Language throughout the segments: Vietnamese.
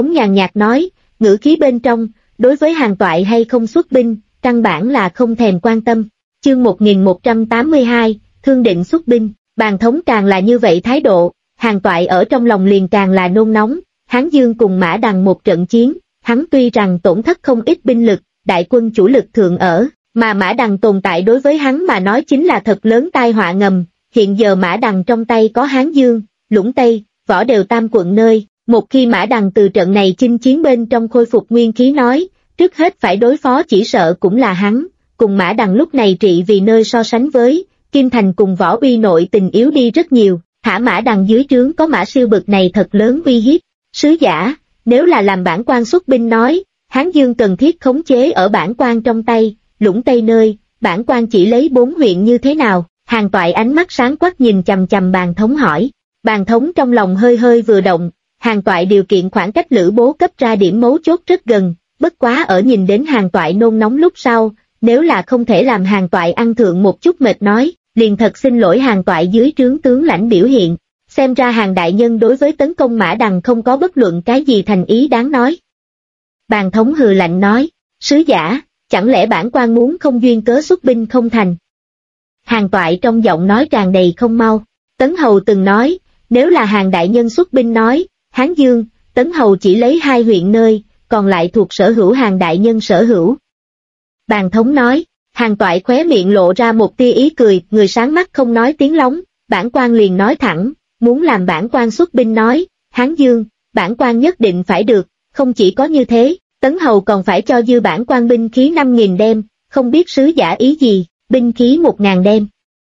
Thống nhàn nhạt nói, ngữ khí bên trong, đối với Hàn Toại hay không xuất binh, căn bản là không thèm quan tâm. Chương 1182, thương định xuất binh, Bàn Thống càng là như vậy thái độ, Hàn Toại ở trong lòng liền càng là nôn nóng. Hán Dương cùng Mã Đằng một trận chiến, hắn tuy rằng tổn thất không ít binh lực, đại quân chủ lực thượng ở, mà Mã Đằng tồn tại đối với hắn mà nói chính là thật lớn tai họa ngầm. Hiện giờ Mã Đằng trong tay có Hán Dương, Lũng Tây, Võ Đều tam quận nơi, một khi Mã Đằng từ trận này chinh chiến bên trong khôi phục nguyên khí nói, trước hết phải đối phó chỉ sợ cũng là hắn, cùng Mã Đằng lúc này trị vì nơi so sánh với, Kim Thành cùng Võ Uy nội tình yếu đi rất nhiều, thả Mã Đằng dưới trướng có Mã Siêu bực này thật lớn uy hiếp. Sứ giả, nếu là làm bản quan xuất binh nói, Hán Dương cần thiết khống chế ở bản quan trong tay, Lũng Tây nơi, bản quan chỉ lấy 4 huyện như thế nào? Hàn Toại ánh mắt sáng quắc nhìn chằm chằm Bàn Thống hỏi. Bàn Thống trong lòng hơi hơi vừa động, Hàn Toại điều kiện khoảng cách Lữ Bố cấp ra điểm mấu chốt rất gần, bất quá ở nhìn đến Hàn Toại nôn nóng lúc sau, nếu là không thể làm Hàn Toại ăn thượng một chút mệt nói, liền thật xin lỗi Hàn Toại dưới trướng tướng lãnh biểu hiện. Xem ra Hàn đại nhân đối với tấn công Mã Đằng không có bất luận cái gì thành ý đáng nói. Bàn Thống hừ lạnh nói, sứ giả, chẳng lẽ bản quan muốn không duyên cớ xuất binh không thành? Hàn Toại trong giọng nói tràn đầy không mau. Tấn Hầu từng nói, nếu là Hàn đại nhân xuất binh nói, Hán Dương, Tấn Hầu chỉ lấy 2 huyện nơi, còn lại thuộc sở hữu Hàn đại nhân sở hữu. Bàn Thống nói, Hàn Toại khóe miệng lộ ra một tia ý cười, người sáng mắt không nói tiếng lóng, bản quan liền nói thẳng. Muốn làm bản quan xuất binh nói, Hán Dương, bản quan nhất định phải được, không chỉ có như thế, Tấn Hầu còn phải cho dư bản quan binh khí 5.000 đem, không biết sứ giả ý gì, binh khí 1.000 đem.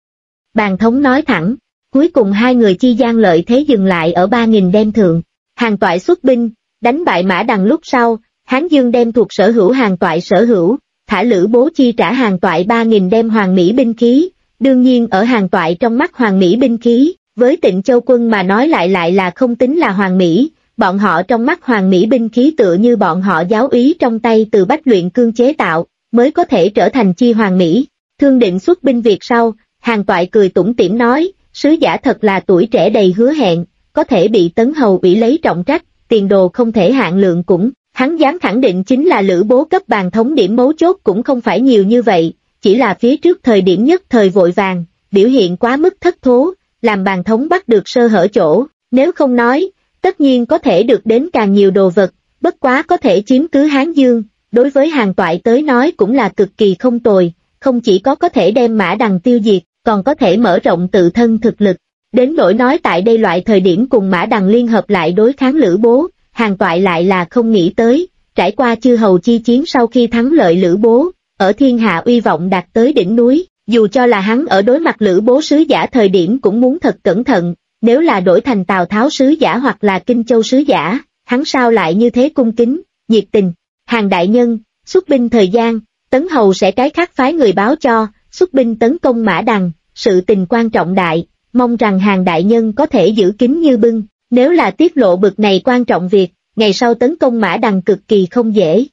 Bàn Thống nói thẳng, cuối cùng hai người chi gian lợi thế dừng lại ở 3.000 đem thượng. Hàn Toại xuất binh, đánh bại Mã Đằng lúc sau, Hán Dương đem thuộc sở hữu Hàn Toại sở hữu, thả Lữ Bố chi trả Hàn Toại 3.000 đem Hoàng Mỹ binh khí, đương nhiên ở Hàn Toại trong mắt Hoàng Mỹ binh khí. Với Tịnh Châu quân mà nói lại là không tính là Hoàng Mỹ, bọn họ trong mắt Hoàng Mỹ binh khí tựa như bọn họ giáo úy trong tay từ bách luyện cương chế tạo, mới có thể trở thành chi Hoàng Mỹ. Thương định xuất binh việc sau, Hàn Toại cười tủm tỉm nói, sứ giả thật là tuổi trẻ đầy hứa hẹn, có thể bị Tấn Hầu ủy lấy trọng trách, tiền đồ không thể hạn lượng cũng, hắn dám khẳng định chính là Lữ Bố cấp Bàn Thống điểm mấu chốt cũng không phải nhiều như vậy, chỉ là phía trước thời điểm nhất thời vội vàng, biểu hiện quá mức thất thố. Làm Bàn Thống bắt được sơ hở chỗ, nếu không nói, tất nhiên có thể được đến càng nhiều đồ vật, bất quá có thể chiếm cứ Hán Dương, đối với Hàn Toại tới nói cũng là cực kỳ không tồi, không chỉ có thể đem Mã Đằng tiêu diệt, còn có thể mở rộng tự thân thực lực. Đến nỗi nói tại đây loại thời điểm cùng Mã Đằng liên hợp lại đối kháng Lữ Bố, Hàn Toại lại là không nghĩ tới, trải qua chư hầu chi chiến sau khi thắng lợi Lữ Bố, ở thiên hạ uy vọng đạt tới đỉnh núi. Dù cho là hắn ở đối mặt Lữ Bố sứ giả thời điểm cũng muốn thật cẩn thận, nếu là đổi thành Tào Tháo sứ giả hoặc là Kinh Châu sứ giả, hắn sao lại như thế cung kính, nhiệt tình. Hàn đại nhân, xuất binh thời gian, Tấn Hầu sẽ cái khác phái người báo cho, xuất binh tấn công Mã Đằng, sự tình quan trọng đại, mong rằng Hàn đại nhân có thể giữ kín như bưng, nếu là tiết lộ bực này quan trọng việc, ngày sau tấn công Mã Đằng cực kỳ không dễ.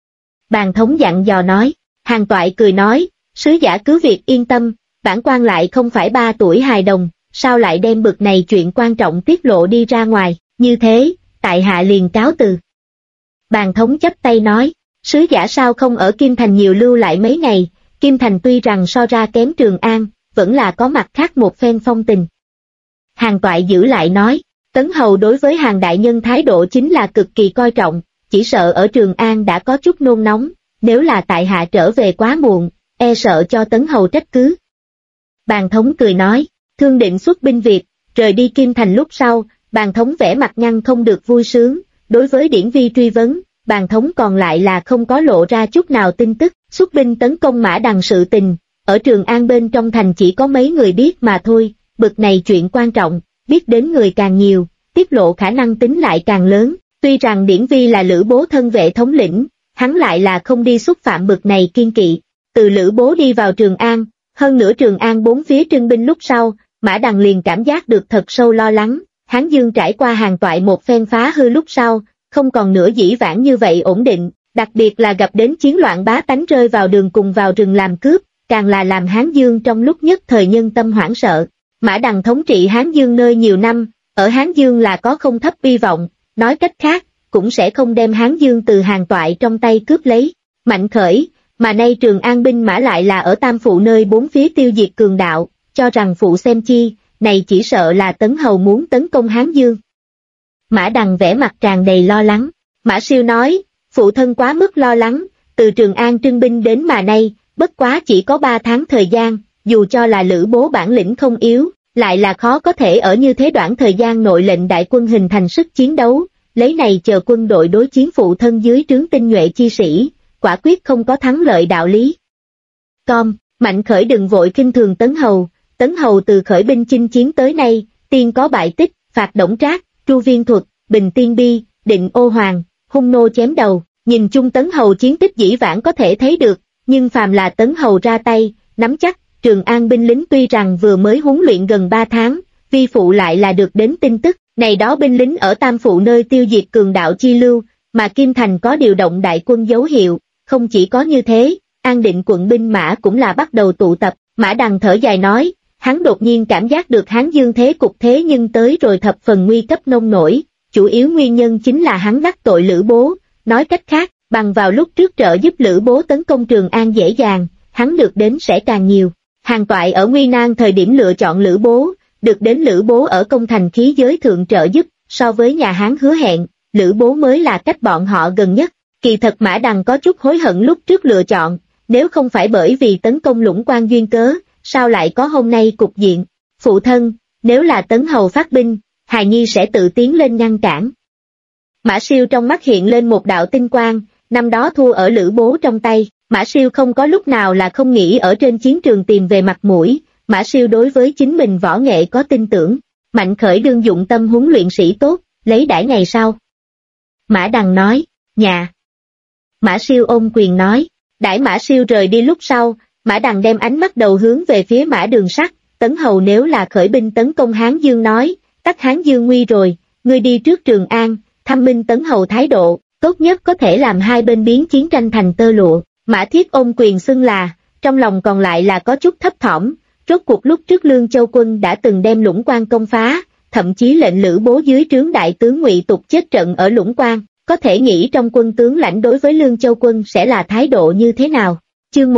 Bàn Thống dặn dò nói, Hàn Toại cười nói, sứ giả cứ việc yên tâm, bản quan lại không phải 3 tuổi hài đồng, sao lại đem bực này chuyện quan trọng tiết lộ đi ra ngoài, như thế, tại hạ liền cáo từ. Bàn Thống chắp tay nói, sứ giả sao không ở Kim Thành nhiều lưu lại mấy ngày, Kim Thành tuy rằng so ra kém Trường An, vẫn là có mặt khác một phen phong tình. Hàn Toại giữ lại nói, Tấn Hầu đối với Hàn đại nhân thái độ chính là cực kỳ coi trọng, chỉ sợ ở Trường An đã có chút nôn nóng, nếu là tại hạ trở về quá muộn, e sợ cho Tấn Hầu trách cứ. Bàn Thống cười nói, thương định xuất binh việc, rời đi Kim Thành lúc sau, Bàn Thống vẻ mặt nhăn không được vui sướng, đối với Điển Vi truy vấn, Bàn Thống còn lại là không có lộ ra chút nào tin tức, xuất binh tấn công Mã Đằng sự tình, ở Trường An bên trong thành chỉ có mấy người biết mà thôi, bực này chuyện quan trọng, biết đến người càng nhiều, tiết lộ khả năng tính lại càng lớn, tuy rằng Điển Vi là Lữ Bố thân vệ thống lĩnh, hắn lại là không đi xúc phạm bực này kiên kỵ. Từ Lữ Bố đi vào Trường An, hơn nữa Trường An bốn phía trưng binh lúc sau, Mã Đằng liền cảm giác được thật sâu lo lắng, Hán Dương trải qua Hàn Toại một phen phá hư lúc sau, không còn nữa dĩ vãng như vậy ổn định, đặc biệt là gặp đến chiến loạn bá tánh rơi vào đường cùng vào rừng làm cướp, càng là làm Hán Dương trong lúc nhất thời nhân tâm hoảng sợ. Mã Đằng thống trị Hán Dương nơi nhiều năm, ở Hán Dương là có không thấp hy vọng, nói cách khác, cũng sẽ không đem Hán Dương từ Hàn Toại trong tay cướp lấy. Mạnh khởi, mà nay Trường An binh mã lại là ở Tam Phụ nơi bốn phía tiêu diệt cường đạo, cho rằng phụ xem chi, này chỉ sợ là Tấn Hầu muốn tấn công Hán Dương. Mã Đằng vẻ mặt tràn đầy lo lắng. Mã Siêu nói, phụ thân quá mức lo lắng, từ Trường An trưng binh đến mà nay, bất quá chỉ có 3 tháng thời gian, dù cho là Lữ Bố bản lĩnh không yếu, lại là khó có thể ở như thế đoạn thời gian nội lệnh đại quân hình thành sức chiến đấu, lấy này chờ quân đội đối chiến phụ thân dưới trướng tinh nhuệ chi sĩ, quả quyết không có thắng lợi đạo lý. Mạnh khởi đừng vội khinh thường Tấn Hầu từ khởi binh chinh chiến tới nay, tiên có bại tích, phạt Đổng Trác, tru viên thuật, bình tiên bi, định ô hoàng, hung nô chém đầu, nhìn chung Tấn Hầu chiến tích dĩ vãng có thể thấy được, nhưng phàm là Tấn Hầu ra tay, nắm chắc, Trường An binh lính tuy rằng vừa mới huấn luyện gần 3 tháng, vi phụ lại là được đến tin tức, này đó binh lính ở Tam Phụ nơi tiêu diệt cường đạo chi lưu, mà Kim Thành có điều động đại quân dấu hiệu, không chỉ có như thế, An Định quận binh mã cũng là bắt đầu tụ tập. Mã Đằng thở dài nói, hắn đột nhiên cảm giác được Hán Dương thế cục thế nhưng tới rồi thập phần nguy cấp nông nổi, chủ yếu nguyên nhân chính là hắn đắc tội Lữ Bố, nói cách khác, bằng vào lúc trước trợ giúp Lữ Bố tấn công Trường An dễ dàng, hắn được đến sẽ càng nhiều. Hàn Toại ở nguy nan thời điểm lựa chọn Lữ Bố, được đến Lữ Bố ở công thành khí giới thượng trợ giúp, so với nhà Hán hứa hẹn, Lữ Bố mới là cách bọn họ gần nhất. Kỳ thật Mã Đằng có chút hối hận lúc trước lựa chọn, nếu không phải bởi vì tấn công Lũng Quan duyên cớ, sao lại có hôm nay cục diện. Phụ thân, nếu là Tấn Hầu phát binh, hài nhi sẽ tự tiến lên ngăn cản. Mã Siêu trong mắt hiện lên một đạo tinh quang, năm đó thua ở Lữ Bố trong tay, Mã Siêu không có lúc nào là không nghĩ ở trên chiến trường tìm về mặt mũi, Mã Siêu đối với chính mình võ nghệ có tin tưởng, Mạnh khởi đương dụng tâm huấn luyện sĩ tốt, lấy đãi ngày sau. Mã Đằng nói, nhà. Mã Siêu ôm quyền nói, đãi Mã Siêu rời đi lúc sau, Mã Đằng đem ánh mắt đầu hướng về phía Mã Đường Sắt, Tấn Hầu nếu là khởi binh tấn công Hán Dương nói, tắc Hán Dương nguy rồi, ngươi đi trước Trường An, thăm minh Tấn Hầu thái độ, tốt nhất có thể làm hai bên biến chiến tranh thành tơ lụa. Mã Thiết ôm quyền xưng là, trong lòng còn lại là có chút thấp thỏm, rốt cuộc lúc trước Lương Châu quân đã từng đem Lũng Quan công phá, thậm chí lệnh Lữ Bố dưới trướng đại tướng Ngụy Tục chết trận ở Lũng Quan, có thể nghĩ trong quân tướng lãnh đối với Lương Châu quân sẽ là thái độ như thế nào. Chương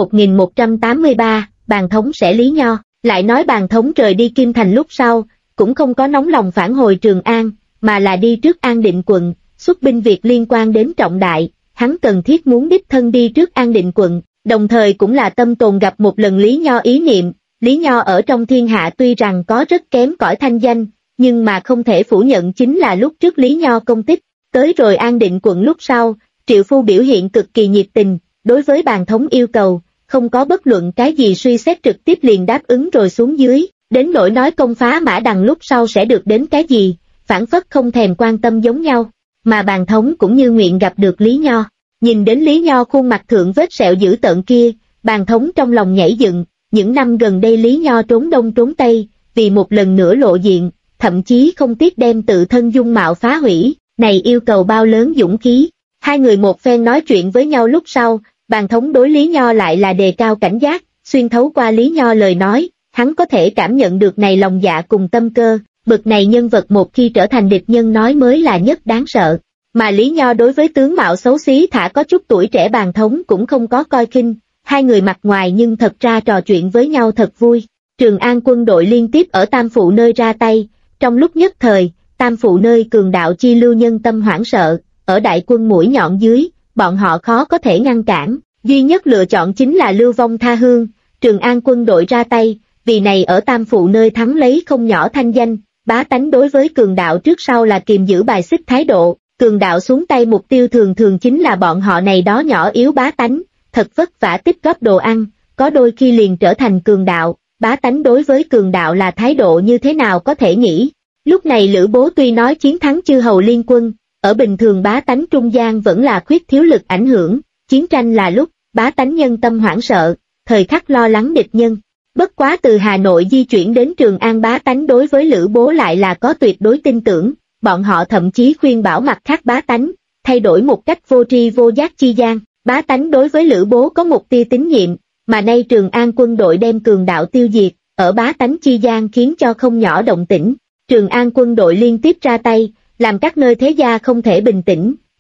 1183, Bàn Thống sẽ Lý Nho, lại nói Bàn Thống rời đi Kim Thành lúc sau, cũng không có nóng lòng phản hồi Trường An, mà là đi trước An Định quận, xuất binh việc liên quan đến trọng đại, hắn cần thiết muốn đích thân đi trước An Định quận, đồng thời cũng là tâm tồn gặp một lần Lý Nho ý niệm. Lý Nho ở trong thiên hạ tuy rằng có rất kém cỏi thanh danh, nhưng mà không thể phủ nhận chính là lúc trước Lý Nho công tích, tới rồi An Định quận lúc sau, Triệu Phu biểu hiện cực kỳ nhiệt tình, đối với Bàn Thống yêu cầu, không có bất luận cái gì suy xét trực tiếp liền đáp ứng rồi xuống dưới, đến nỗi nói công phá Mã Đằng lúc sau sẽ được đến cái gì, phản phất không thèm quan tâm giống nhau, mà Bàn Thống cũng như nguyện gặp được Lý Nho. Nhìn đến Lý Nho khuôn mặt thượng vết sẹo dữ tợn kia, Bàn Thống trong lòng nhảy dựng, những năm gần đây Lý Nho trốn đông trốn tây, vì một lần nữa lộ diện, thậm chí không tiếc đem tự thân dung mạo phá hủy, này yêu cầu bao lớn dũng khí. Hai người một phen nói chuyện với nhau lúc sau, Bàn Thống đối Lý Nho lại là đề cao cảnh giác, xuyên thấu qua Lý Nho lời nói, hắn có thể cảm nhận được này lòng dạ cùng tâm cơ, bực này nhân vật một khi trở thành địch nhân nói mới là nhất đáng sợ. Mà Lý Nho đối với tướng mạo xấu xí thả có chút tuổi trẻ Bàn Thống cũng không có coi khinh, hai người mặt ngoài nhưng thật ra trò chuyện với nhau thật vui. Trường An quân đội liên tiếp ở Tam Phụ nơi ra tay, trong lúc nhất thời, Tam Phụ nơi cường đạo chi lưu nhân tâm hoảng sợ, ở đại quân mũi nhọn dưới, bọn họ khó có thể ngăn cản, duy nhất lựa chọn chính là lưu vong tha hương. Trường An quân đội ra tay, vì này ở Tam Phụ nơi thắng lấy không nhỏ thanh danh, bá tánh đối với cường đạo trước sau là kiềm giữ bài xích thái độ, cường đạo xuống tay mục tiêu thường thường chính là bọn họ này đó nhỏ yếu bá tánh, thật vất vả tích góp đồ ăn, có đôi khi liền trở thành cường đạo, bá tánh đối với cường đạo là thái độ như thế nào có thể nghĩ. Lúc này Lữ Bố tuy nói chiến thắng chư hầu liên quân, ở bình thường bá tánh trung gian vẫn là khuyết thiếu lực ảnh hưởng, chiến tranh là lúc, bá tánh nhân tâm hoảng sợ, thời khắc lo lắng địch nhân. Bất quá từ Hà Nội di chuyển đến Trường An bá tánh đối với Lữ Bố lại là có tuyệt đối tin tưởng, bọn họ thậm chí khuyên bảo mặt khác bá tánh, thay đổi một cách vô tri vô giác chi gian, bá tánh đối với Lữ Bố có một tia tín nhiệm, mà nay Trường An quân đội đem cường đạo tiêu diệt, ở bá tánh chi gian khiến cho không nhỏ động tĩnh. Trường An quân đội liên tiếp ra tay, làm các nơi thế gia không thể bình tĩnh,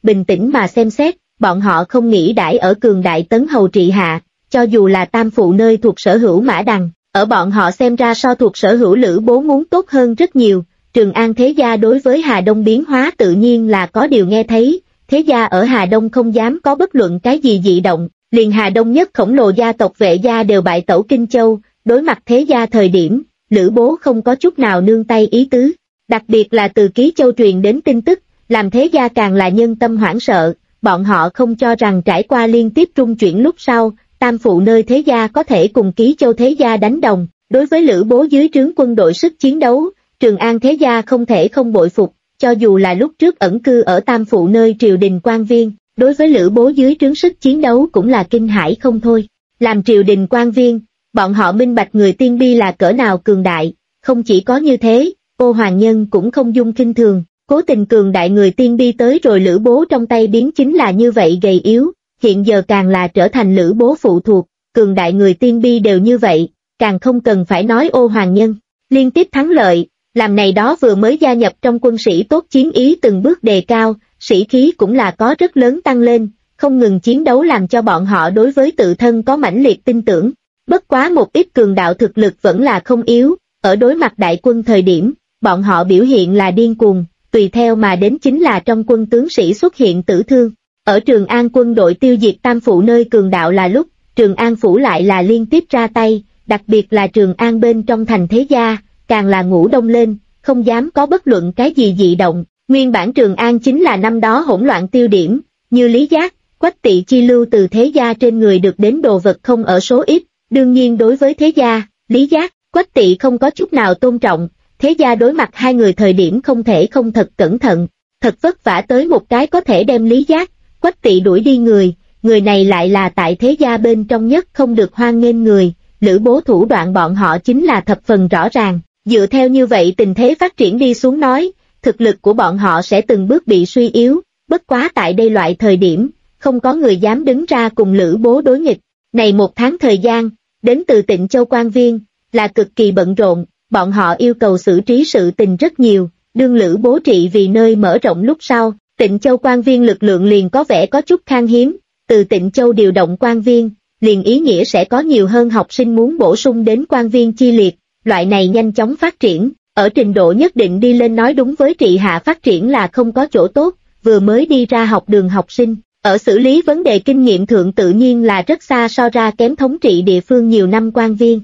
bình tĩnh mà xem xét, bọn họ không nghĩ đãi ở cường đại tấn hầu trị hạ, cho dù là tam phụ nơi thuộc sở hữu Mã Đằng, ở bọn họ xem ra so thuộc sở hữu Lữ Bố muốn tốt hơn rất nhiều. Trường An thế gia đối với Hà Đông biến hóa tự nhiên là có điều nghe thấy, thế gia ở Hà Đông không dám có bất luận cái gì dị động, liền Hà Đông nhất khổng lồ gia tộc Vệ gia đều bại tẩu Kinh Châu, đối mặt thế gia thời điểm, Lữ Bố không có chút nào nương tay ý tứ, đặc biệt là từ Ký Châu truyền đến tin tức, làm thế gia càng là nhân tâm hoảng sợ, bọn họ không cho rằng trải qua liên tiếp trung chuyển lúc sau, tam phụ nơi thế gia có thể cùng Ký Châu thế gia đánh đồng, đối với Lữ Bố dưới trướng quân đội sức chiến đấu, Trường An thế gia không thể không bội phục, cho dù là lúc trước ẩn cư ở tam phụ nơi triều đình quan viên, đối với Lữ Bố dưới trướng sức chiến đấu cũng là kinh hãi không thôi. Làm triều đình quan viên, bọn họ minh bạch người Tiên Bi là cỡ nào cường đại, không chỉ có như thế, Ô Hoàng Nhân cũng không dung khinh thường, cố tình cường đại người Tiên Bi tới rồi Lữ Bố trong tay biến chính là như vậy gầy yếu, hiện giờ càng là trở thành Lữ Bố phụ thuộc, cường đại người Tiên Bi đều như vậy, càng không cần phải nói Ô Hoàng Nhân. Liên tiếp thắng lợi, làm này đó vừa mới gia nhập trong quân sĩ tốt chiến ý từng bước đề cao, sĩ khí cũng là có rất lớn tăng lên, không ngừng chiến đấu làm cho bọn họ đối với tự thân có mãnh liệt tin tưởng. Bất quá một ít cường đạo thực lực vẫn là không yếu, ở đối mặt đại quân thời điểm, bọn họ biểu hiện là điên cuồng, tùy theo mà đến chính là trong quân tướng sĩ xuất hiện tử thương. Ở Trường An quân đội tiêu diệt tam phụ nơi cường đạo là lúc, Trường An phủ lại là liên tiếp ra tay, đặc biệt là Trường An bên trong thành thế gia, càng là ngủ đông lên, không dám có bất luận cái gì dị động. Nguyên bản Trường An chính là năm đó hỗn loạn tiêu điểm, như Lý Giác, Quách Tỵ chi lưu từ thế gia trên người được đến đồ vật không ở số ít, đương nhiên đối với thế gia, Lý Giác, Quách Tỵ không có chút nào tôn trọng, thế gia đối mặt hai người thời điểm không thể không thật cẩn thận, thật vất vả tới một cái có thể đem Lý Giác, Quách Tỵ đuổi đi người này lại là tại thế gia bên trong nhất không được hoan nghênh người, Lữ Bố thủ đoạn bọn họ chính là thập phần rõ ràng, dựa theo như vậy tình thế phát triển đi xuống nói, thực lực của bọn họ sẽ từng bước bị suy yếu, bất quá tại đây loại thời điểm, không có người dám đứng ra cùng Lữ Bố đối nghịch. Này một tháng thời gian, đến từ Tịnh Châu quan viên, là cực kỳ bận rộn, bọn họ yêu cầu xử trí sự tình rất nhiều, đương Lữ Bố trị vì nơi mở rộng lúc sau, Tịnh Châu quan viên lực lượng liền có vẻ có chút khan hiếm, từ Tịnh Châu điều động quan viên, liền ý nghĩa sẽ có nhiều hơn học sinh muốn bổ sung đến quan viên chi liệt, loại này nhanh chóng phát triển, ở trình độ nhất định đi lên nói đúng với trị hạ phát triển là không có chỗ tốt, vừa mới đi ra học đường học sinh, ở xử lý vấn đề kinh nghiệm thượng tự nhiên là rất xa so ra kém thống trị địa phương nhiều năm quan viên.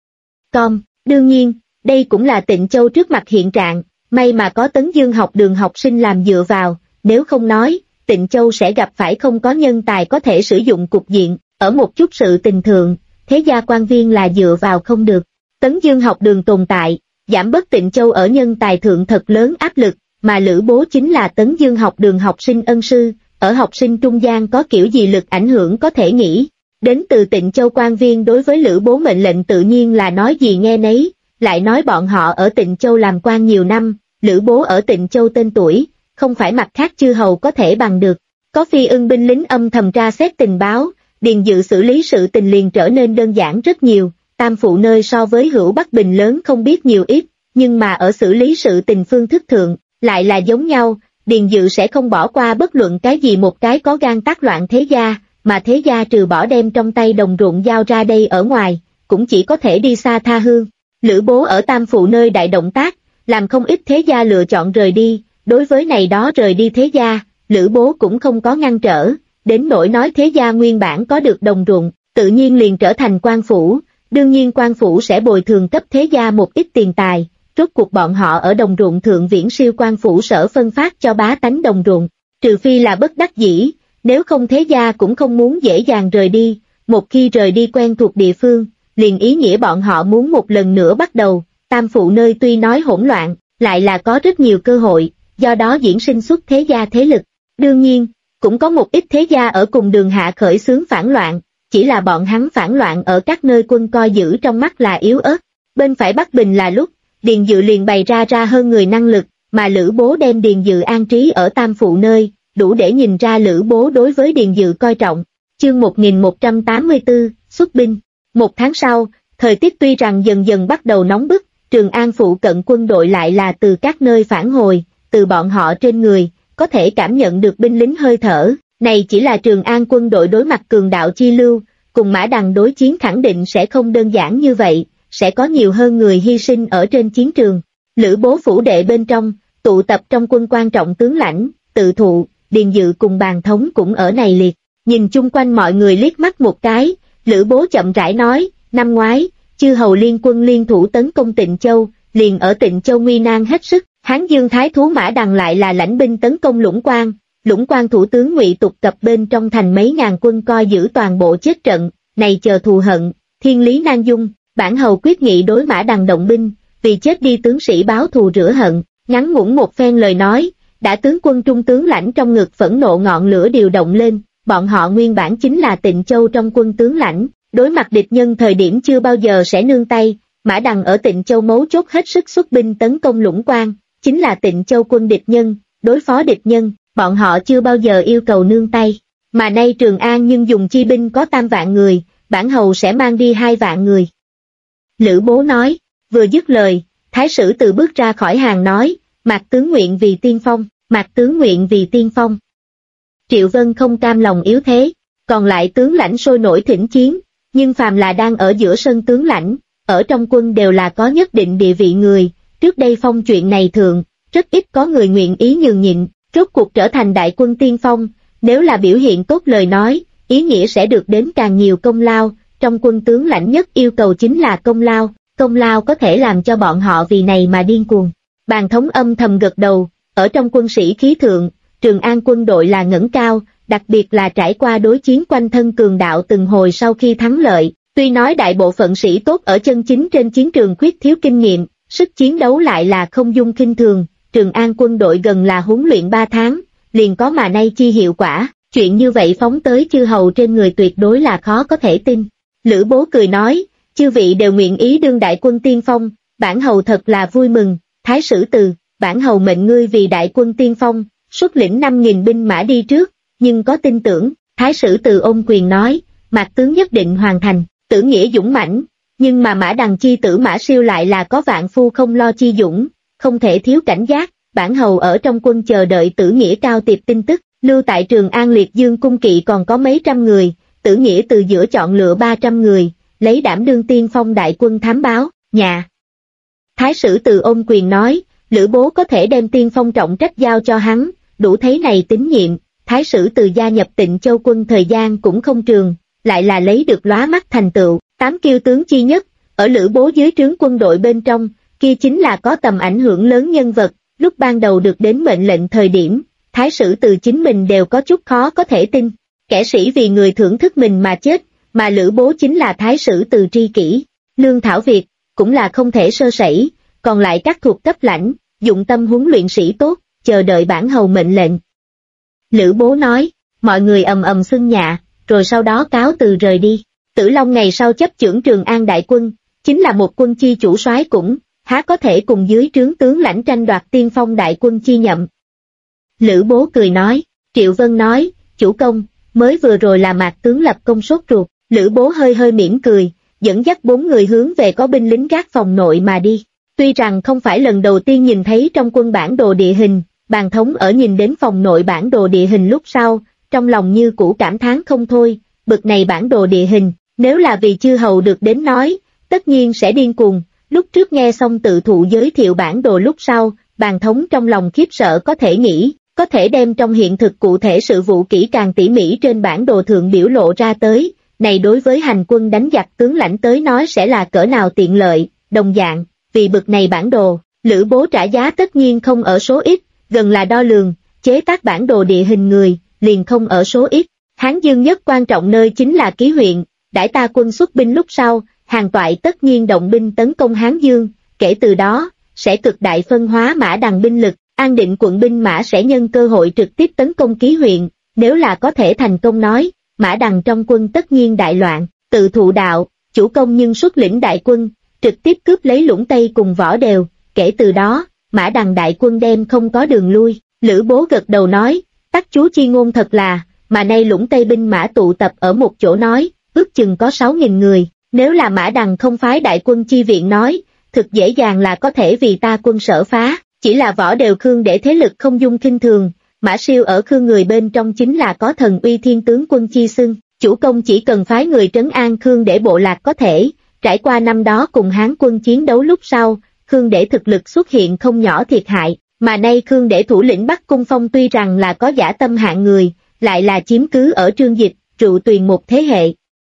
Đương nhiên, đây cũng là Tịnh Châu trước mặt hiện trạng, may mà có Tấn Dương học đường học sinh làm dựa vào, nếu không nói, Tịnh Châu sẽ gặp phải không có nhân tài có thể sử dụng cục diện, ở một chút sự tình thượng, thế gia quan viên là dựa vào không được. Tấn Dương học đường tồn tại, giảm bớt Tịnh Châu ở nhân tài thượng thật lớn áp lực, mà Lữ Bố chính là Tấn Dương học đường học sinh ân sư, ở học sinh trung gian có kiểu gì lực ảnh hưởng có thể nghĩ. Đến từ Tịnh Châu quan viên đối với Lữ Bố mệnh lệnh tự nhiên là nói gì nghe nấy, lại nói bọn họ ở Tịnh Châu làm quan nhiều năm, Lữ Bố ở Tịnh Châu tên tuổi, không phải mặt khác chư hầu có thể bằng được. Có Phi Ưng binh lính âm thầm tra xét tình báo, Điền Dự xử lý sự tình liền trở nên đơn giản rất nhiều, tam phụ nơi so với Hữu Bắc Bình lớn không biết nhiều ít, nhưng mà ở xử lý sự tình phương thức thượng, lại là giống nhau, Điền Dự sẽ không bỏ qua bất luận cái gì một cái có gan tác loạn thế gia, mà thế gia trừ bỏ đem trong tay đồng ruộng giao ra đây ở ngoài, cũng chỉ có thể đi xa tha hương. Lữ Bố ở tam phụ nơi đại động tác, làm không ít thế gia lựa chọn rời đi, đối với này đó rời đi thế gia, Lữ Bố cũng không có ngăn trở, đến nỗi nói thế gia nguyên bản có được đồng ruộng, tự nhiên liền trở thành quan phủ, đương nhiên quan phủ sẽ bồi thường cấp thế gia một ít tiền tài, rốt cuộc bọn họ ở đồng ruộng thượng viễn siêu quan phủ sở phân phát cho bá tánh đồng ruộng, trừ phi là bất đắc dĩ, nếu không thế gia cũng không muốn dễ dàng rời đi, một khi rời đi quen thuộc địa phương, liền ý nghĩa bọn họ muốn một lần nữa bắt đầu, tam phụ nơi tuy nói hỗn loạn, lại là có rất nhiều cơ hội, do đó diễn sinh xuất thế gia thế lực. Đương nhiên, cũng có một ít thế gia ở cùng đường hạ khởi xướng phản loạn, chỉ là bọn hắn phản loạn ở các nơi quân coi giữ trong mắt là yếu ớt. Bên phải Bắc Bình là lúc, Điền Dự liền bày ra hơn người năng lực, mà Lữ Bố đem Điền Dự an trí ở tam phụ nơi, đủ để nhìn ra Lữ Bố đối với Điền Dự coi trọng. Chương 1184, xuất binh. Một tháng sau, thời tiết tuy rằng dần dần bắt đầu nóng bức, Trường An phụ cận quân đội lại là từ các nơi phản hồi, từ bọn họ trên người, có thể cảm nhận được binh lính hơi thở. Này chỉ là Trường An quân đội đối mặt cường đạo chi lưu, cùng Mã Đằng đối chiến khẳng định sẽ không đơn giản như vậy, sẽ có nhiều hơn người hy sinh ở trên chiến trường. Lữ Bố phủ đệ bên trong, tụ tập trong quân quan trọng tướng lãnh, Tự Thụ, Điền Dự cùng Bàn Thống cũng ở này liệt. Nhìn chung quanh mọi người liếc mắt một cái, Lữ Bố chậm rãi nói, năm ngoái, chư hầu liên quân liên thủ tấn công Tịnh Châu, liền ở Tịnh Châu nguy nan hết sức. Hán Dương Thái Thú Mã Đằng lại là lãnh binh tấn công Lũng Quan thủ tướng Ngụy Tục Cập bên trong thành mấy ngàn quân coi giữ toàn bộ chết trận, này chờ thù hận, thiên lý nan dung. Bản hầu quyết nghị đối Mã Đằng động binh, vì chết đi tướng sĩ báo thù rửa hận. Ngắn ngủn một phen lời nói, đã tướng quân trung tướng lãnh trong ngực phẫn nộ ngọn lửa điều động lên. Bọn họ nguyên bản chính là Tịnh Châu trong quân tướng lãnh, đối mặt địch nhân thời điểm chưa bao giờ sẽ nương tay. Mã Đằng ở Tịnh Châu mấu chốt hết sức xuất binh tấn công Lũng Quan, chính là Tịnh Châu quân địch nhân, đối phó địch nhân, bọn họ chưa bao giờ yêu cầu nương tay. Mà nay Trường An nhưng dùng chi binh có 3 vạn người, bản hầu sẽ mang đi 2 vạn người. Lữ Bố nói, vừa dứt lời, Thái sử Từ bước ra khỏi hàng nói, Mạc tướng nguyện vì tiên phong, Mạc tướng nguyện vì tiên phong. Triệu Vân không cam lòng yếu thế, còn lại tướng lãnh sôi nổi thỉnh chiến, nhưng phàm là đang ở giữa sân tướng lãnh, ở trong quân đều là có nhất định địa vị người, trước đây phong chuyện này thường, rất ít có người nguyện ý nhường nhịn, rốt cuộc trở thành đại quân tiên phong, nếu là biểu hiện tốt lời nói, ý nghĩa sẽ được đến càng nhiều công lao, trong quân tướng lãnh nhất yêu cầu chính là công lao có thể làm cho bọn họ vì này mà điên cuồng. Bàn Thống âm thầm gật đầu, ở trong quân sĩ khí thượng, Trường An quân đội là ngẩng cao, đặc biệt là trải qua đối chiến quanh thân cường đạo từng hồi sau khi thắng lợi, tuy nói đại bộ phận sĩ tốt ở chân chính trên chiến trường khuyết thiếu kinh nghiệm, sức chiến đấu lại là không dung khinh thường. Trường An quân đội gần là huấn luyện 3 tháng, liền có mà nay chi hiệu quả, chuyện như vậy phóng tới chư hầu trên người tuyệt đối là khó có thể tin. Lữ Bố cười nói, chư vị đều nguyện ý đương đại quân tiên phong, bản hầu thật là vui mừng. Thái sử Từ, bản hầu mệnh ngươi vì đại quân tiên phong, xuất lĩnh 5.000 binh mã đi trước, nhưng có tin tưởng. Thái sử Từ ôm quyền nói, Mạc tướng nhất định hoàn thành. Tử nghĩa dũng mãnh, nhưng mà Mã Đằng chi tử Mã Siêu lại là có vạn phu không lo chi dũng, không thể thiếu cảnh giác. Bản hầu ở trong quân chờ đợi Tử nghĩa cao tiệp tin tức, lưu tại Trường An Liệt Dương cung kỵ còn có mấy trăm người, Tử nghĩa từ giữa chọn lựa 300 người, lấy đảm đương tiên phong đại quân thám báo. Nhà Thái sử Từ ôm quyền nói, Lữ Bố có thể đem tiên phong trọng trách giao cho hắn, đủ thấy này tín nhiệm. Thái sử Từ gia nhập Tịnh Châu quân thời gian cũng không trường, lại là lấy được lóa mắt thành tựu, 8 kiêu tướng chi nhất, ở Lữ Bố dưới trướng quân đội bên trong, kia chính là có tầm ảnh hưởng lớn nhân vật. Lúc ban đầu được đến mệnh lệnh thời điểm, Thái sử Từ chính mình đều có chút khó có thể tin, kẻ sĩ vì người thưởng thức mình mà chết, mà Lữ Bố chính là Thái sử Từ tri kỷ, lương thảo việc, cũng là không thể sơ sẩy, còn lại các thuộc cấp lãnh, dụng tâm huấn luyện sĩ tốt, chờ đợi bản hầu mệnh lệnh. Lữ Bố nói, mọi người ầm ầm xưng dạ, rồi sau đó cáo từ rời đi. Tử Long ngày sau chấp chưởng Trường An đại quân, chính là một quân chi chủ soái cũng, há có thể cùng dưới trướng tướng lãnh tranh đoạt tiên phong đại quân chi nhậm. Lữ Bố cười nói, Triệu Vân nói, chủ công, mới vừa rồi là Mạc tướng lập công sốt ruột. Lữ Bố hơi mỉm cười, dẫn dắt 4 người hướng về có binh lính gác phòng nội mà đi. Tuy rằng không phải lần đầu tiên nhìn thấy trong quân bản đồ địa hình, Bàn Thống ở nhìn đến phòng nội bản đồ địa hình lúc sau, trong lòng như cũ cảm thán không thôi, bực này bản đồ địa hình, nếu là vì chư hầu được đến nói, tất nhiên sẽ điên cuồng. Lúc trước nghe xong Tự Thụ giới thiệu bản đồ lúc sau, Bàn Thống trong lòng khiếp sợ có thể nghĩ, có thể đem trong hiện thực cụ thể sự vụ kỹ càng tỉ mỉ trên bản đồ thượng biểu lộ ra tới, này đối với hành quân đánh giặc tướng lãnh tới nói sẽ là cỡ nào tiện lợi. Đồng dạng, vì bực này bản đồ, Lữ Bố trả giá tất nhiên không ở số ít, gần là đo lường, chế tác bản đồ địa hình người, liền không ở số ít. Hán Dương nhất quan trọng nơi chính là Ký huyện, đãi ta quân xuất binh lúc sau, Hàn Toại tất nhiên động binh tấn công Hán Dương, kể từ đó, sẽ cực đại phân hóa Mã Đằng binh lực, An Định quận binh mã sẽ nhân cơ hội trực tiếp tấn công Ký huyện, nếu là có thể thành công nói, Mã Đằng trong quân tất nhiên đại loạn. Tự Thụ đạo, chủ công nhưng xuất lĩnh đại quân, trực tiếp cướp lấy Lũng Tây cùng Võ Đều, kể từ đó, Mã Đằng đại quân đem không có đường lui. Lữ Bố gật đầu nói, tắc chú chi ngôn thật là, mà nay Lũng Tây binh mã tụ tập ở một chỗ nói, ước chừng có 6.000 người, nếu là Mã Đằng không phái đại quân chi viện nói, thực dễ dàng là có thể vì ta quân sở phá, chỉ là Võ Đều Khương để thế lực không dung khinh thường, Mã Siêu ở Khương người bên trong chính là có thần uy thiên tướng quân chi xưng, chủ công chỉ cần phái người trấn an Khương để bộ lạc có thể, trải qua năm đó cùng Hán quân chiến đấu lúc sau, Khương để thực lực xuất hiện không nhỏ thiệt hại, mà nay Khương để thủ lĩnh Bắc Cung Phong tuy rằng là có dã tâm hạng người, lại là chiếm cứ ở Trương Dịch, Trụ Tuyền một thế hệ.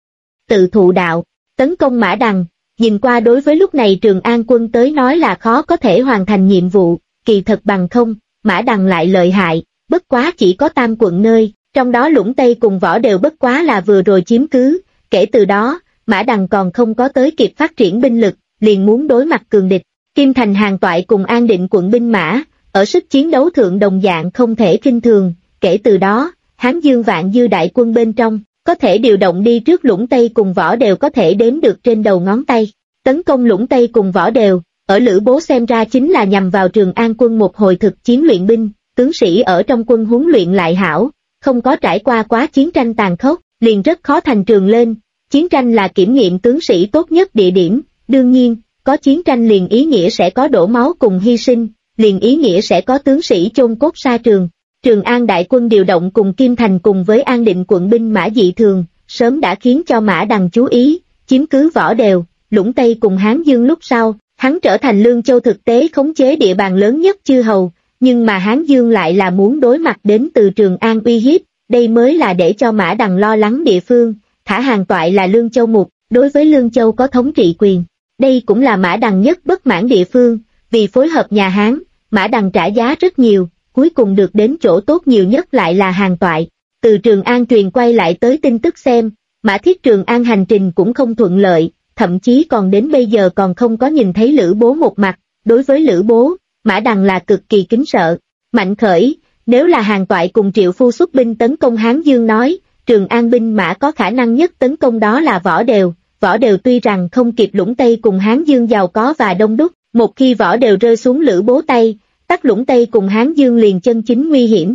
Tự thụ đạo, tấn công Mã Đằng, nhìn qua đối với lúc này Trường An quân tới nói là khó có thể hoàn thành nhiệm vụ, kỳ thật bằng không, Mã Đằng lại lợi hại, bất quá chỉ có tam quận nơi, trong đó Lũng Tây cùng Võ đều bất quá là vừa rồi chiếm cứ, kể từ đó, Mã Đằng còn không có tới kịp phát triển binh lực, liền muốn đối mặt cường địch. Kim Thành Hàn Toại cùng An Định quận binh mã, ở sức chiến đấu thượng đồng dạng không thể khinh thường, kể từ đó, Hán Dương Vạn Dư đại quân bên trong, có thể điều động đi trước Lũng Tây cùng Võ đều có thể đếm được trên đầu ngón tay. Tấn công Lũng Tây cùng Võ đều, ở Lữ Bố xem ra chính là nhằm vào Trường An quân một hồi thực chiến luyện binh, tướng sĩ ở trong quân huấn luyện lại hảo, không có trải qua quá chiến tranh tàn khốc, liền rất khó thành trường lên. Chiến tranh là kiểm nghiệm tướng sĩ tốt nhất địa điểm, đương nhiên, có chiến tranh liền ý nghĩa sẽ có đổ máu cùng hy sinh, liền ý nghĩa sẽ có tướng sĩ chôn cốt xa trường. Trường An đại quân điều động cùng Kim Thành cùng với An Định quận binh mã dị thường, sớm đã khiến cho Mã Đằng chú ý, chiếm cứ Võ đều, Lũng Tây cùng Hán Dương lúc sau, hắn trở thành Lương Châu thực tế khống chế địa bàn lớn nhất chư hầu, nhưng mà Hán Dương lại là muốn đối mặt đến từ Trường An uy hiếp, đây mới là để cho Mã Đằng lo lắng địa phương. Thả Hàn Toại là Lương Châu mục, đối với Lương Châu có thống trị quyền. Đây cũng là Mã Đằng nhất bất mãn địa phương, vì phối hợp nhà Hán, Mã Đằng trả giá rất nhiều, cuối cùng được đến chỗ tốt nhiều nhất lại là Hàn Toại. Từ Trường An truyền quay lại tới tin tức xem, Mã Thiết Trường An hành trình cũng không thuận lợi, thậm chí còn đến bây giờ còn không có nhìn thấy Lữ Bố một mặt. Đối với Lữ Bố, Mã Đằng là cực kỳ kính sợ. Mạnh khởi, nếu là Hàn Toại cùng Triệu Phu xuất binh tấn công Hán Dương nói, Trường An binh mã có khả năng nhất tấn công đó là Võ đều. Võ đều tuy rằng không kịp Lũng Tây cùng Hán Dương giàu có và đông đúc, một khi Võ đều rơi xuống Lữ Bố tay, tắc Lũng Tây cùng Hán Dương liền chân chính nguy hiểm.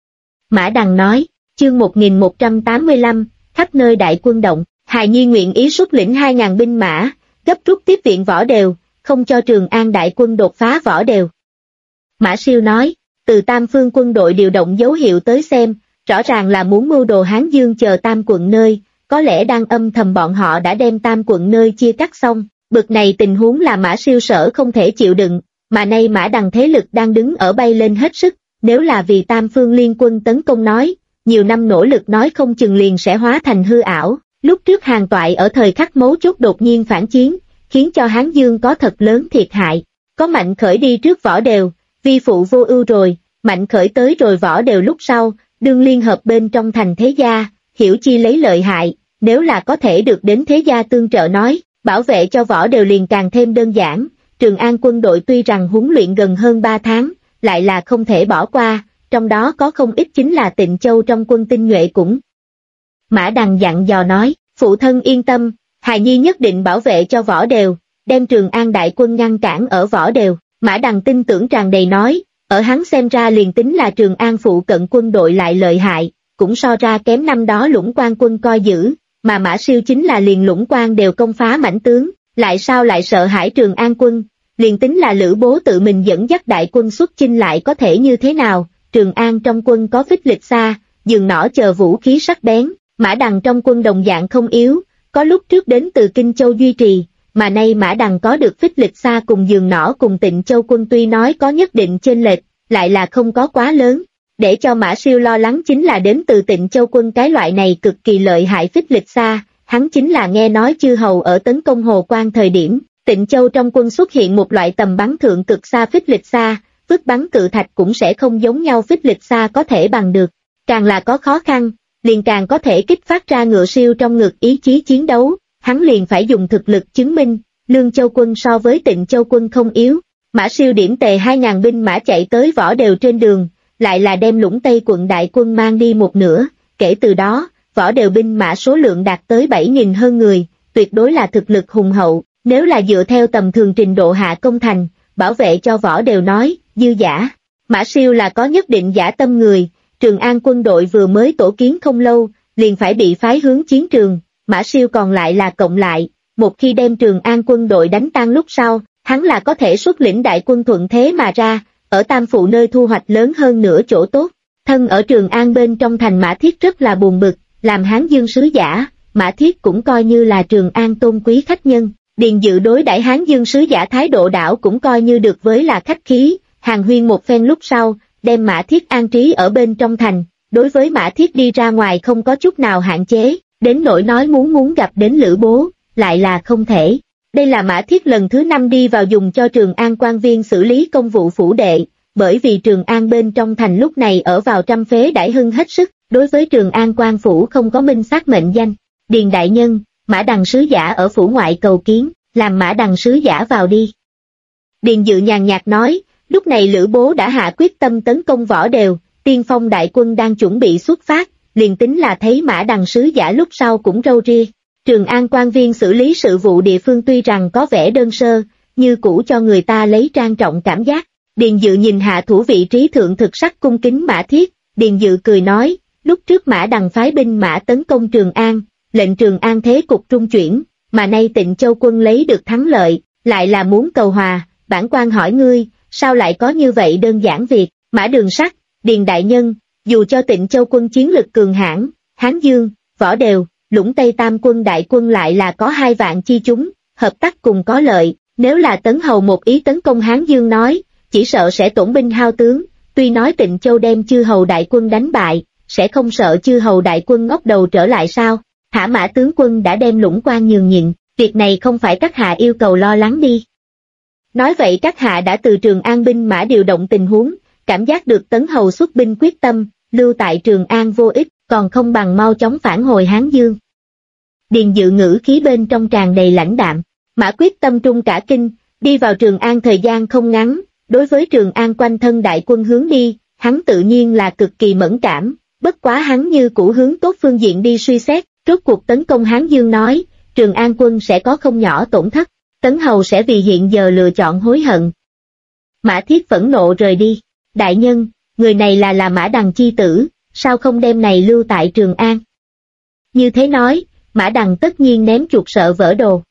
Mã Đằng nói, chương 1185, khắp nơi đại quân động, Hài Nhi nguyện ý xuất lĩnh 2.000 binh mã, gấp rút tiếp viện Võ đều, không cho Trường An đại quân đột phá Võ đều. Mã Siêu nói, từ tam phương quân đội điều động dấu hiệu tới xem, rõ ràng là muốn mưu đồ Hán Dương chờ tam quận nơi, có lẽ đang âm thầm bọn họ đã đem tam quận nơi chia cắt xong, bực này tình huống là Mã Siêu sở không thể chịu đựng, mà nay Mã Đằng thế lực đang đứng ở bay lên hết sức, nếu là vì tam phương liên quân tấn công nói, nhiều năm nỗ lực nói không chừng liền sẽ hóa thành hư ảo. Lúc trước Hàn Toại ở thời khắc mấu chốt đột nhiên phản chiến, khiến cho Hán Dương có thật lớn thiệt hại, có Mạnh Khởi đi trước Võ đều, vi phụ vô ưu rồi, Mạnh Khởi tới rồi Võ đều lúc sau, đương liên hợp bên trong thành thế gia, hiểu chi lấy lợi hại, nếu là có thể được đến thế gia tương trợ nói, bảo vệ cho Võ đều liền càng thêm đơn giản. Trường An quân đội tuy rằng huấn luyện gần hơn 3 tháng, lại là không thể bỏ qua, trong đó có không ít chính là Tịnh Châu trong quân tinh nhuệ cũng. Mã Đằng dặn dò nói, phụ thân yên tâm, Hài Nhi nhất định bảo vệ cho Võ đều, đem Trường An đại quân ngăn cản ở Võ đều. Mã Đằng tin tưởng tràn đầy nói, ở hắn xem ra liền tính là Trường An phụ cận quân đội lại lợi hại, cũng so ra kém năm đó Lũng Quan quân coi giữ, mà Mã Siêu chính là liền Lũng Quan đều công phá mãnh tướng, lại sao lại sợ hãi Trường An quân, liền tính là Lữ Bố tự mình dẫn dắt đại quân xuất chinh lại có thể như thế nào. Trường An trong quân có Phích Lịch Sa, Giường Nỏ chờ vũ khí sắc bén, Mã Đằng trong quân đồng dạng không yếu, có lúc trước đến từ Kinh Châu duy trì, mà nay Mã Đằng có được Phích Lịch Sa cùng Giường Nỏ cùng Tịnh Châu quân tuy nói có nhất định chênh lệch, lại là không có quá lớn. Để cho Mã Siêu lo lắng chính là đến từ Tịnh Châu quân cái loại này cực kỳ lợi hại Phích Lịch Sa, hắn chính là nghe nói chư hầu ở tấn công Hồ Quan thời điểm, Tịnh Châu trong quân xuất hiện một loại tầm bắn thượng cực xa Phích Lịch Sa, vứt bắn cự thạch cũng sẽ không giống nhau Phích Lịch Sa có thể bằng được, càng là có khó khăn, liền càng có thể kích phát ra Ngựa Siêu trong ngực ý chí chiến đấu, hắn liền phải dùng thực lực chứng minh, Lương Châu quân so với Tịnh Châu quân không yếu. Mã Siêu điểm tề 2.000 binh mã chạy tới Võ đều trên đường, lại là đem Lũng Tây quận đại quân mang đi một nửa, kể từ đó, Võ đều binh mã số lượng đạt tới 7.000 hơn người, tuyệt đối là thực lực hùng hậu, nếu là dựa theo tầm thường trình độ hạ công thành, bảo vệ cho Võ đều nói, dư giả. Mã Siêu là có nhất định dã tâm người, Trường An quân đội vừa mới tổ kiến không lâu, liền phải bị phái hướng chiến trường, Mã Siêu còn lại là cộng lại, một khi đem Trường An quân đội đánh tan lúc sau, hắn là có thể xuất lĩnh đại quân thuận thế mà ra, ở Tam Phụ nơi thu hoạch lớn hơn nữa chỗ tốt. Thân ở Trường An bên trong thành Mã Thiết rất là buồn bực, làm Hán Dương sứ giả, Mã Thiết cũng coi như là Trường An tôn quý khách nhân. Điền Dự đối đãi Hán Dương sứ giả thái độ đảo cũng coi như được với là khách khí, hàn huyên một phen lúc sau, đem Mã Thiết an trí ở bên trong thành, đối với Mã Thiết đi ra ngoài không có chút nào hạn chế, đến nỗi nói muốn gặp đến Lữ Bố, lại là không thể. Đây là Mã Thiết lần thứ 5 đi vào dùng cho Trường An quan viên xử lý công vụ phủ đệ, bởi vì Trường An bên trong thành lúc này ở vào trăm phế đãi hưng hết sức, đối với Trường An quan phủ không có minh xác mệnh danh. Điền đại nhân, Mã Đằng sứ giả ở phủ ngoại cầu kiến, làm Mã Đằng sứ giả vào đi. Điền Dự nhàn nhạt nói, lúc này Lữ Bố đã hạ quyết tâm tấn công Võ Đều, tiên phong đại quân đang chuẩn bị xuất phát, liền tính là thấy Mã Đằng sứ giả lúc sau cũng râu ria. Trường An quan viên xử lý sự vụ địa phương tuy rằng có vẻ đơn sơ, như cũ cho người ta lấy trang trọng cảm giác. Điền Dự nhìn hạ thủ vị trí thượng thực sắc cung kính Mã Thiết, Điền Dự cười nói, lúc trước Mã Đằng phái binh mã tấn công Trường An, lệnh Trường An thế cục trung chuyển, mà nay Tịnh Châu quân lấy được thắng lợi, lại là muốn cầu hòa, bản quan hỏi ngươi, sao lại có như vậy đơn giản việc? Mã Đường Sắc, Điền đại nhân, dù cho Tịnh Châu quân chiến lực cường hãn, Hán Dương, Võ Đều, Lũng Tây Tam quân đại quân lại là có 2 vạn chi chúng, hợp tác cùng có lợi, nếu là Tấn Hầu một ý tấn công Hán Dương nói, chỉ sợ sẽ tổn binh hao tướng, tuy nói Tịnh Châu đem chư hầu đại quân đánh bại, sẽ không sợ chư hầu đại quân ngóc đầu trở lại sao? Thả Mã tướng quân đã đem Lũng Quan nhường nhịn, việc này không phải các hạ yêu cầu lo lắng đi. Nói vậy các hạ đã từ Trường An binh mã điều động tình huống, cảm giác được Tấn Hầu xuất binh quyết tâm, lưu tại Trường An vô ích, còn không bằng mau chóng phản hồi Hán Dương. Điền Dự ngữ khí bên trong tràn đầy lãnh đạm, Mã quyết tâm trung cả kinh, đi vào Trường An thời gian không ngắn, đối với Trường An quanh thân đại quân hướng đi, hắn tự nhiên là cực kỳ mẫn cảm, bất quá hắn như cũ hướng tốt phương diện đi suy xét, rốt cuộc tấn công Hán Dương nói, Trường An quân sẽ có không nhỏ tổn thất, Tấn Hầu sẽ vì hiện giờ lựa chọn hối hận. Mã Thiết phẫn nộ rời đi, đại nhân, người này là Mã Đằng chi tử, sao không đem này lưu tại Trường An? Như thế nói, Mã Đằng tất nhiên ném chuột sợ vỡ đồ.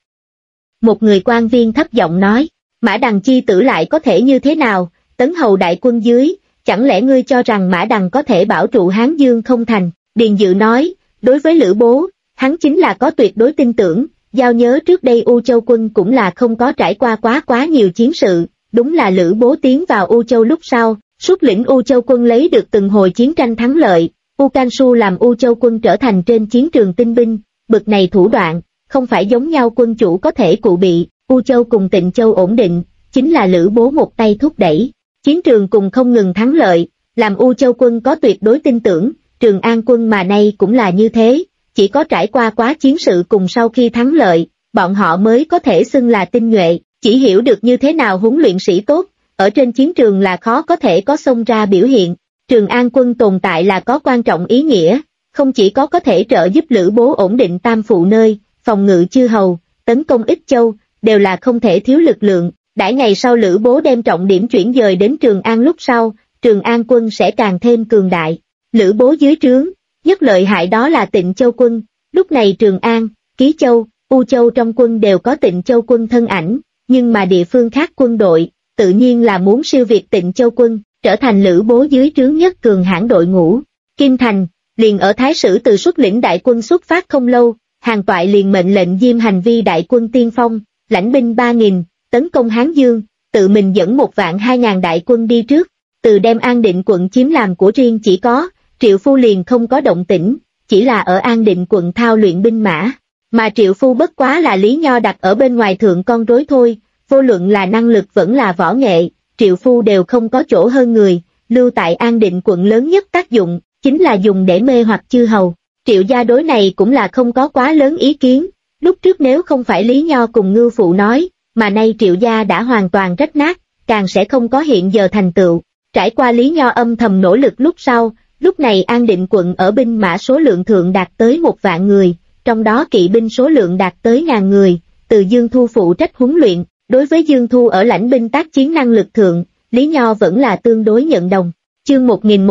Một người quan viên thấp giọng nói, Mã Đằng chi tử lại có thể như thế nào, Tấn Hầu đại quân dưới, chẳng lẽ ngươi cho rằng Mã Đằng có thể bảo trụ Hán Dương không thành? Điền Dự nói, đối với Lữ Bố, hắn chính là có tuyệt đối tin tưởng, giao nhớ trước đây U Châu quân cũng là không có trải qua quá nhiều chiến sự, đúng là Lữ Bố tiến vào U Châu lúc sau, xuất lĩnh U Châu quân lấy được từng hồi chiến tranh thắng lợi, U Can Su làm U Châu quân trở thành trên chiến trường tinh binh, bực này thủ đoạn, không phải giống nhau quân chủ có thể cụ bị, U Châu cùng Tịnh Châu ổn định, chính là Lữ Bố một tay thúc đẩy, chiến trường cùng không ngừng thắng lợi, làm U Châu quân có tuyệt đối tin tưởng, Trường An quân mà nay cũng là như thế, chỉ có trải qua quá chiến sự cùng sau khi thắng lợi, bọn họ mới có thể xưng là tinh nhuệ, chỉ hiểu được như thế nào huấn luyện sĩ tốt, ở trên chiến trường là khó có thể có xông ra biểu hiện. Trường An quân tồn tại là có quan trọng ý nghĩa, không chỉ có thể trợ giúp Lữ Bố ổn định Tam Phụ nơi, phòng ngự chư hầu, tấn công Ích Châu, đều là không thể thiếu lực lượng. Đãi ngày sau Lữ Bố đem trọng điểm chuyển dời đến Trường An lúc sau, Trường An quân sẽ càng thêm cường đại. Lữ Bố dưới trướng, nhất lợi hại đó là Tịnh Châu quân, lúc này Trường An, Ký Châu, U Châu trong quân đều có Tịnh Châu quân thân ảnh, nhưng mà địa phương khác quân đội, tự nhiên là muốn siêu việt Tịnh Châu quân, trở thành Lữ Bố dưới trướng nhất cường hãn đội ngũ. Kim Thành, liền ở Thái Sử Từ xuất lĩnh đại quân xuất phát không lâu, Hàn Toại liền mệnh lệnh Diêm Hành Vi đại quân tiên phong, lãnh binh 3.000, tấn công Hán Dương, tự mình dẫn 1.200.000 đại quân đi trước, từ đem An Định quận chiếm làm của riêng chỉ có, Triệu Phu liền không có động tĩnh, chỉ là ở An Định quận thao luyện binh mã, mà Triệu Phu bất quá là Lý Nho đặt ở bên ngoài thượng con rối thôi, vô luận là năng lực vẫn là võ nghệ, Triệu Phu đều không có chỗ hơn người, lưu tại An Định quận lớn nhất tác dụng, chính là dùng để mê hoặc chư hầu. Triệu gia đối này cũng là không có quá lớn ý kiến, lúc trước nếu không phải Lý Nho cùng Ngưu Phụ nói, mà nay Triệu gia đã hoàn toàn rách nát, càng sẽ không có hiện giờ thành tựu. Trải qua Lý Nho âm thầm nỗ lực lúc sau, lúc này An Định quận ở binh mã số lượng thượng đạt tới 1.000.000 người, trong đó kỵ binh số lượng đạt tới 1.000 người, từ Dương Thu phụ trách huấn luyện, đối với Dương Thu ở lãnh binh tác chiến năng lực thượng, Lý Nho vẫn là tương đối nhận đồng. Chương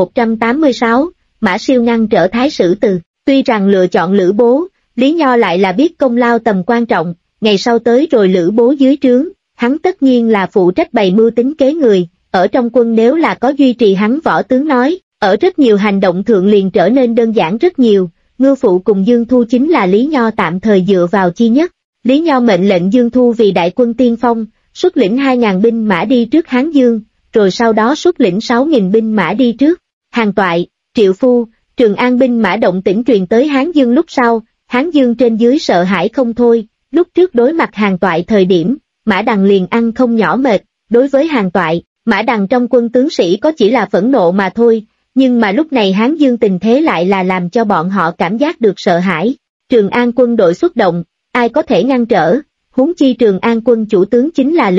1186, Mã Siêu ngăn trở Thái Sử Từ, tuy rằng lựa chọn Lữ Bố, Lý Nho lại là biết công lao tầm quan trọng, ngày sau tới rồi Lữ Bố dưới trướng, hắn tất nhiên là phụ trách bày mưu tính kế người, ở trong quân nếu là có duy trì hắn võ tướng nói, Ở rất nhiều hành động thượng liền trở nên đơn giản rất nhiều, Ngưu Phụ cùng Dương Thu chính là Lý Nho tạm thời dựa vào chi nhất. Lý Nho mệnh lệnh Dương Thu vì đại quân tiên phong, xuất lĩnh 2.000 binh mã đi trước Hán Dương, rồi sau đó xuất lĩnh 6.000 binh mã đi trước. Hàn Toại, Triệu Phu, Trường An binh mã động tĩnh truyền tới Hán Dương lúc sau, Hán Dương trên dưới sợ hãi không thôi, lúc trước đối mặt Hàn Toại thời điểm, Mã Đằng liền ăn không nhỏ mệt, đối với Hàn Toại, Mã Đằng trong quân tướng sĩ có chỉ là phẫn nộ mà thôi, nhưng mà lúc này Hán Dương tình thế lại là làm cho bọn họ cảm giác được sợ hãi. Trường An quân đội xuất động, ai có thể ngăn trở, huống chi Trường An quân chủ tướng chính là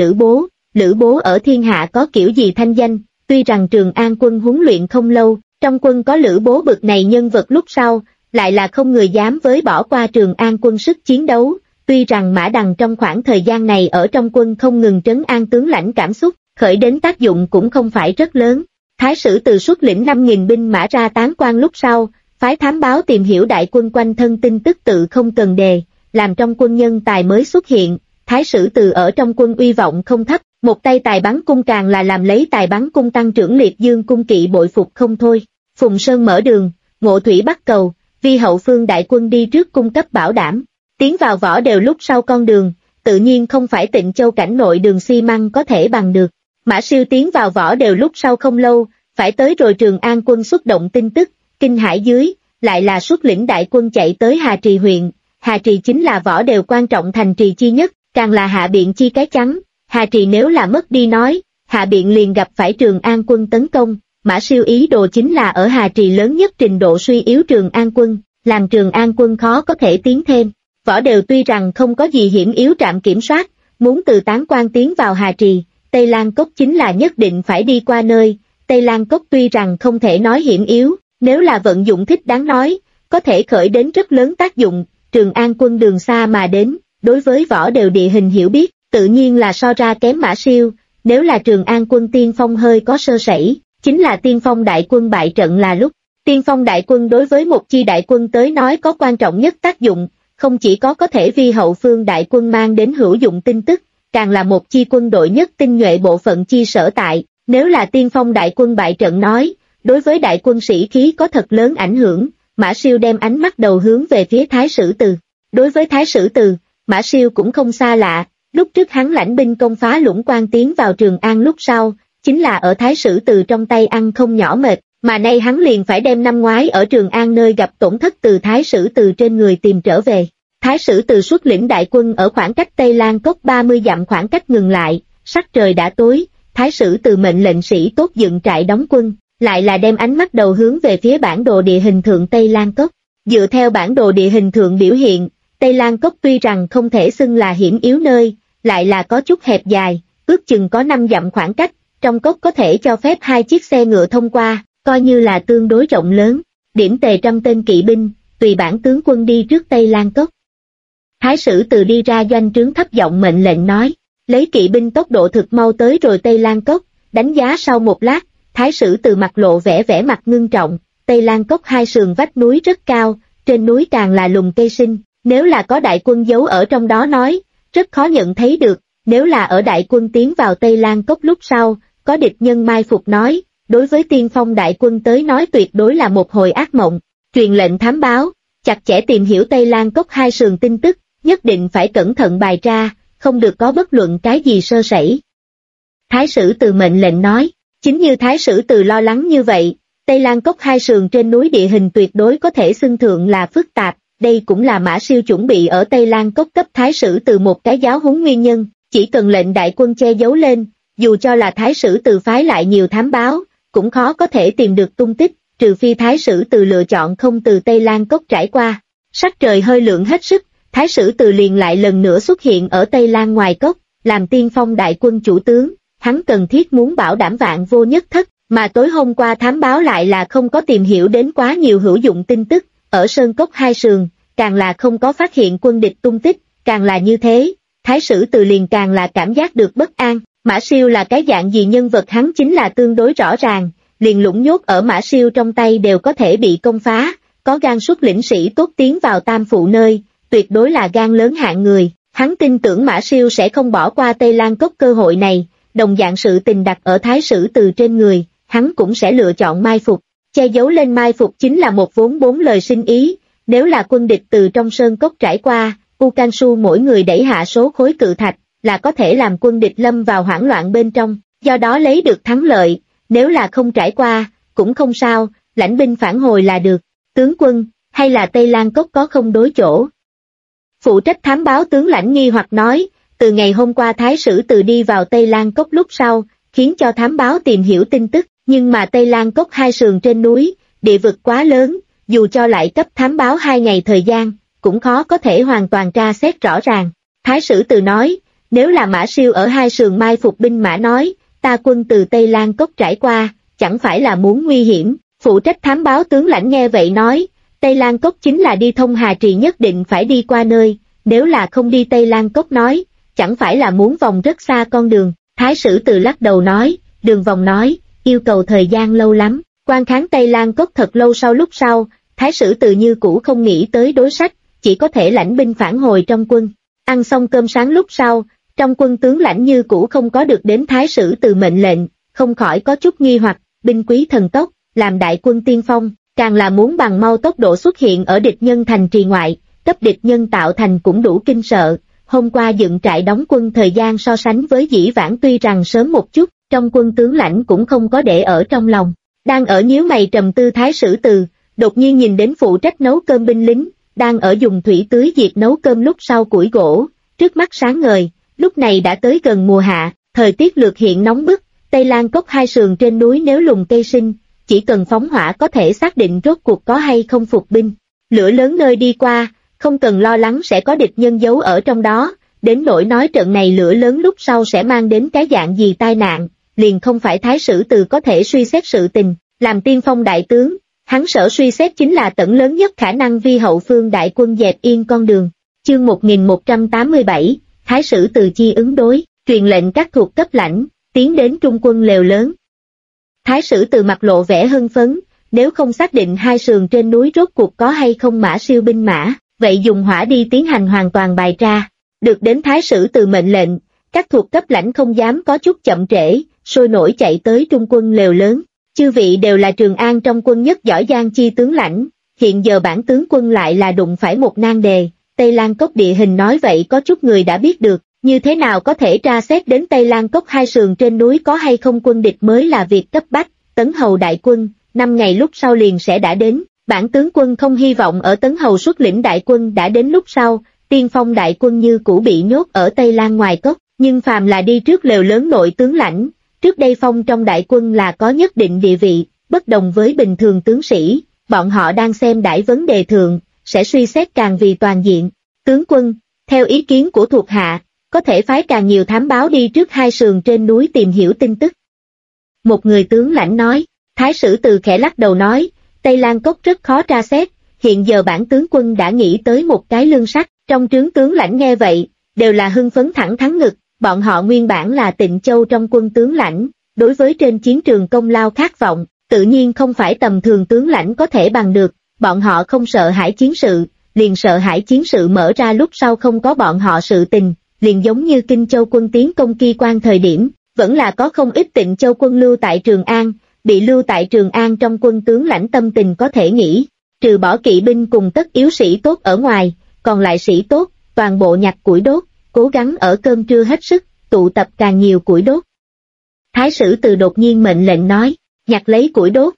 Lữ Bố ở thiên hạ có kiểu gì thanh danh, tuy rằng Trường An quân huấn luyện không lâu, trong quân có Lữ Bố bực này nhân vật lúc sau, lại là không người dám với bỏ qua Trường An quân sức chiến đấu, tuy rằng Mã Đằng trong khoảng thời gian này ở trong quân không ngừng trấn an tướng lãnh cảm xúc, khởi đến tác dụng cũng không phải rất lớn. Thái sử Từ xuất lĩnh 5.000 binh mã ra tán quan lúc sau, phái thám báo tìm hiểu đại quân quanh thân tin tức tự không cần đề, làm trong quân nhân tài mới xuất hiện. Thái sử Từ ở trong quân uy vọng không thấp, một tay tài bắn cung càng là làm lấy tài bắn cung tăng trưởng liệt dương cung kỵ bội phục không thôi. Phùng Sơn mở đường, Ngộ Thủy bắt cầu, vi hậu phương đại quân đi trước cung cấp bảo đảm. Tiến vào Võ Đều lúc sau con đường, tự nhiên không phải Tịnh Châu cảnh nội đường xi măng có thể bằng được. Mã Siêu tiến vào Võ Đều lúc sau không lâu, phải tới rồi Trường An quân xuất động tin tức, kinh hải dưới, lại là xuất lĩnh đại quân chạy tới Hà Trì huyện. Hà Trì chính là Võ Đều quan trọng thành trì chi nhất, càng là Hạ Biện chi cái chắn. Hà Trì nếu là mất đi nói, Hạ Biện liền gặp phải Trường An quân tấn công. Mã Siêu ý đồ chính là ở Hà Trì lớn nhất trình độ suy yếu Trường An quân, làm Trường An quân khó có thể tiến thêm. Võ Đều tuy rằng không có gì hiểm yếu trạm kiểm soát, muốn từ Tán Quan tiến vào Hà Trì, Tây Lan Cốc chính là nhất định phải đi qua nơi. Tây Lan Cốc tuy rằng không thể nói hiểm yếu, nếu là vận dụng thích đáng nói, có thể khởi đến rất lớn tác dụng. Trường An quân đường xa mà đến, đối với Võ Đều địa hình hiểu biết, tự nhiên là so ra kém Mã Siêu. Nếu là Trường An quân tiên phong hơi có sơ sẩy, chính là tiên phong đại quân bại trận là lúc. Tiên phong đại quân đối với một chi đại quân tới nói có quan trọng nhất tác dụng, không chỉ có thể vi hậu phương đại quân mang đến hữu dụng tin tức, càng là một chi quân đội nhất tinh nhuệ bộ phận chi sở tại. Nếu là tiên phong đại quân bại trận nói, đối với đại quân sĩ khí có thật lớn ảnh hưởng. Mã Siêu đem ánh mắt đầu hướng về phía Thái sử Từ. Đối với Thái sử Từ, Mã Siêu cũng không xa lạ, lúc trước hắn lãnh binh công phá Lũng Quan tiến vào Trường An lúc sau, chính là ở Thái sử Từ trong tay ăn không nhỏ mệt, mà nay hắn liền phải đem năm ngoái ở Trường An nơi gặp tổn thất từ Thái sử Từ trên người tìm trở về. Thái sử Từ xuất lĩnh đại quân ở khoảng cách Tây Lan Cốc 30 dặm khoảng cách ngừng lại, sắc trời đã tối, Thái sử Từ mệnh lệnh sĩ tốt dựng trại đóng quân, lại là đem ánh mắt đầu hướng về phía bản đồ địa hình thượng Tây Lan Cốc. Dựa theo bản đồ địa hình thượng biểu hiện, Tây Lan Cốc tuy rằng không thể xưng là hiểm yếu nơi, lại là có chút hẹp dài, ước chừng có 5 dặm khoảng cách, trong cốc có thể cho phép 2 chiếc xe ngựa thông qua, coi như là tương đối rộng lớn. Điểm tề 100 tên kỵ binh, tùy bản tướng quân đi trước Tây Lan Cốc. Thái sử Từ đi ra doanh trướng thấp giọng mệnh lệnh nói, lấy kỵ binh tốc độ thực mau tới rồi Tây Lan Cốc. Đánh giá sau một lát, Thái sử Từ mặt lộ vẻ mặt ngưng trọng. Tây Lan Cốc hai sườn vách núi rất cao, trên núi càng là lùm cây sinh, nếu là có đại quân giấu ở trong đó nói, rất khó nhận thấy được. Nếu là ở đại quân tiến vào Tây Lan Cốc lúc sau, có địch nhân mai phục nói, đối với tiên phong đại quân tới nói tuyệt đối là một hồi ác mộng. Truyền lệnh thám báo, chặt chẽ tìm hiểu Tây Lan Cốc hai sườn tin tức, nhất định phải cẩn thận bài tra, không được có bất luận cái gì sơ sẩy. Thái sử Từ mệnh lệnh nói, chính như Thái sử Từ lo lắng như vậy, Tây Lan Cốc hai sườn trên núi địa hình tuyệt đối có thể xưng thượng là phức tạp, đây cũng là Mã Siêu chuẩn bị ở Tây Lan Cốc cấp Thái sử Từ một cái giáo huấn nguyên nhân, chỉ cần lệnh đại quân che giấu lên, dù cho là Thái sử Từ phái lại nhiều thám báo, cũng khó có thể tìm được tung tích, trừ phi Thái sử Từ lựa chọn không từ Tây Lan Cốc trải qua. Sắc trời hơi lượng hết sức, Thái sử Từ liền lại lần nữa xuất hiện ở Tây Lan ngoài cốc, làm tiên phong đại quân chủ tướng, hắn cần thiết muốn bảo đảm vạn vô nhất thất, mà tối hôm qua thám báo lại là không có tìm hiểu đến quá nhiều hữu dụng tin tức, ở Sơn Cốc hai sườn, càng là không có phát hiện quân địch tung tích, càng là như thế, Thái sử Từ liền càng là cảm giác được bất an. Mã Siêu là cái dạng gì nhân vật hắn chính là tương đối rõ ràng, liền lũng nhốt ở Mã Siêu trong tay đều có thể bị công phá, có gan xuất lĩnh sĩ tốt tiến vào Tam Phụ nơi, tuyệt đối là gan lớn hạng người, hắn tin tưởng Mã Siêu sẽ không bỏ qua Tây Lan Cốc cơ hội này, đồng dạng sự tình đặt ở Thái sử Từ trên người, hắn cũng sẽ lựa chọn mai phục. che giấu lên mai phục chính là một vốn bốn lời sinh ý, nếu là quân địch từ trong sơn cốc trải qua, Ukansu mỗi người đẩy hạ số khối cự thạch, là có thể làm quân địch lâm vào hoảng loạn bên trong, do đó lấy được thắng lợi, nếu là không trải qua, cũng không sao, lãnh binh phản hồi là được. Tướng quân, hay là Tây Lan Cốc có không đối chỗ? Phụ trách thám báo tướng lãnh nghi hoặc nói, từ ngày hôm qua Thái sử từ đi vào Tây Lan Cốc lúc sau, khiến cho thám báo tìm hiểu tin tức, nhưng mà Tây Lan Cốc hai sườn trên núi, địa vực quá lớn, dù cho lại cấp thám báo 2 ngày thời gian, cũng khó có thể hoàn toàn tra xét rõ ràng. Thái sử từ nói, nếu là Mã Siêu ở hai sườn mai phục binh mã nói, ta quân từ Tây Lan Cốc trải qua, chẳng phải là muốn nguy hiểm. Phụ trách thám báo tướng lãnh nghe vậy nói, Tây Lan Cốc chính là đi thông Hà Trì nhất định phải đi qua nơi, nếu là không đi Tây Lan Cốc nói, chẳng phải là muốn vòng rất xa con đường. Thái sử từ lắc đầu nói, đường vòng nói, yêu cầu thời gian lâu lắm, quan kháng Tây Lan Cốc thật lâu lúc sau, Thái sử từ như cũ không nghĩ tới đối sách, chỉ có thể lãnh binh phản hồi trong quân. Ăn xong cơm sáng lúc sau, trong quân tướng lãnh như cũ không có được đến Thái sử từ mệnh lệnh, không khỏi có chút nghi hoặc, binh quý thần tốc, làm đại quân tiên phong, càng là muốn bằng mau tốc độ xuất hiện ở địch nhân thành trì ngoại, cấp địch nhân tạo thành cũng đủ kinh sợ. Hôm qua dựng trại đóng quân thời gian so sánh với dĩ vãng tuy rằng sớm một chút, trong quân tướng lãnh cũng không có để ở trong lòng. Đang ở nhíu mày trầm tư Thái sử từ, đột nhiên nhìn đến phụ trách nấu cơm binh lính, đang ở dùng thủy tưới diệt nấu cơm lúc sau củi gỗ, trước mắt sáng ngời, lúc này đã tới gần mùa hạ, thời tiết lược hiện nóng bức, Tây Lan Cốc hai sườn trên núi nếu lùng cây sinh, chỉ cần phóng hỏa có thể xác định rốt cuộc có hay không phục binh. Lửa lớn nơi đi qua, không cần lo lắng sẽ có địch nhân giấu ở trong đó, đến nỗi nói trận này lửa lớn lúc sau sẽ mang đến cái dạng gì tai nạn, liền không phải Thái sử từ có thể suy xét sự tình, làm tiên phong đại tướng, hắn sở suy xét chính là tận lớn nhất khả năng vi hậu phương đại quân dẹp yên con đường. Chương 1187, Thái sử từ chi ứng đối, truyền lệnh các thuộc cấp lãnh, tiến đến trung quân lều lớn. Thái sử từ mặt lộ vẻ hưng phấn, nếu không xác định hai sườn trên núi rốt cuộc có hay không Mã Siêu binh mã, vậy dùng hỏa đi tiến hành hoàn toàn bài tra. Được đến Thái sử từ mệnh lệnh, các thuộc cấp lãnh không dám có chút chậm trễ, sôi nổi chạy tới trung quân lều lớn. Chư vị đều là Trường An trong quân nhất giỏi giang chi tướng lãnh, hiện giờ bản tướng quân lại là đụng phải một nan đề, Tây Lan Cốc địa hình nói vậy có chút người đã biết được, như thế nào có thể tra xét đến Tây Lan Cốc hai sườn trên núi có hay không quân địch mới là việc cấp bách. Tấn Hầu đại quân, 5 ngày lúc sau liền sẽ đã đến, bản tướng quân không hy vọng ở Tấn Hầu xuất lĩnh đại quân đã đến lúc sau, tiên phong đại quân như cũ bị nhốt ở Tây Lan ngoài cốc, nhưng phàm là đi trước lều lớn nội tướng lãnh, trước đây phong trong đại quân là có nhất định địa vị, bất đồng với bình thường tướng sĩ, bọn họ đang xem đại vấn đề thượng, sẽ suy xét càng vì toàn diện. Tướng quân, theo ý kiến của thuộc hạ, có thể phái càng nhiều thám báo đi trước hai sườn trên núi tìm hiểu tin tức. Một người tướng lãnh nói, Thái sử từ khẽ lắc đầu nói, Tây Lan Cốc rất khó tra xét, hiện giờ bản tướng quân đã nghĩ tới một cái lương sách, trong trướng tướng lãnh nghe vậy, đều là hưng phấn thẳng thắn ngực, bọn họ nguyên bản là Tịnh Châu trong quân tướng lãnh, đối với trên chiến trường công lao khát vọng, tự nhiên không phải tầm thường tướng lãnh có thể bằng được, bọn họ không sợ hãi chiến sự, liền sợ hãi chiến sự mở ra lúc sau không có bọn họ sự tình, liền giống như Kinh Châu quân tiến công Ki Quan thời điểm, vẫn là có không ít Tịnh Châu quân lưu tại Trường An, bị lưu tại Trường An trong quân tướng lãnh tâm tình có thể nghĩ, trừ bỏ kỵ binh cùng tất yếu sĩ tốt ở ngoài, còn lại sĩ tốt, toàn bộ nhặt củi đốt, cố gắng ở cơm trưa hết sức, tụ tập càng nhiều củi đốt. Thái sử từ đột nhiên mệnh lệnh nói, nhặt lấy củi đốt.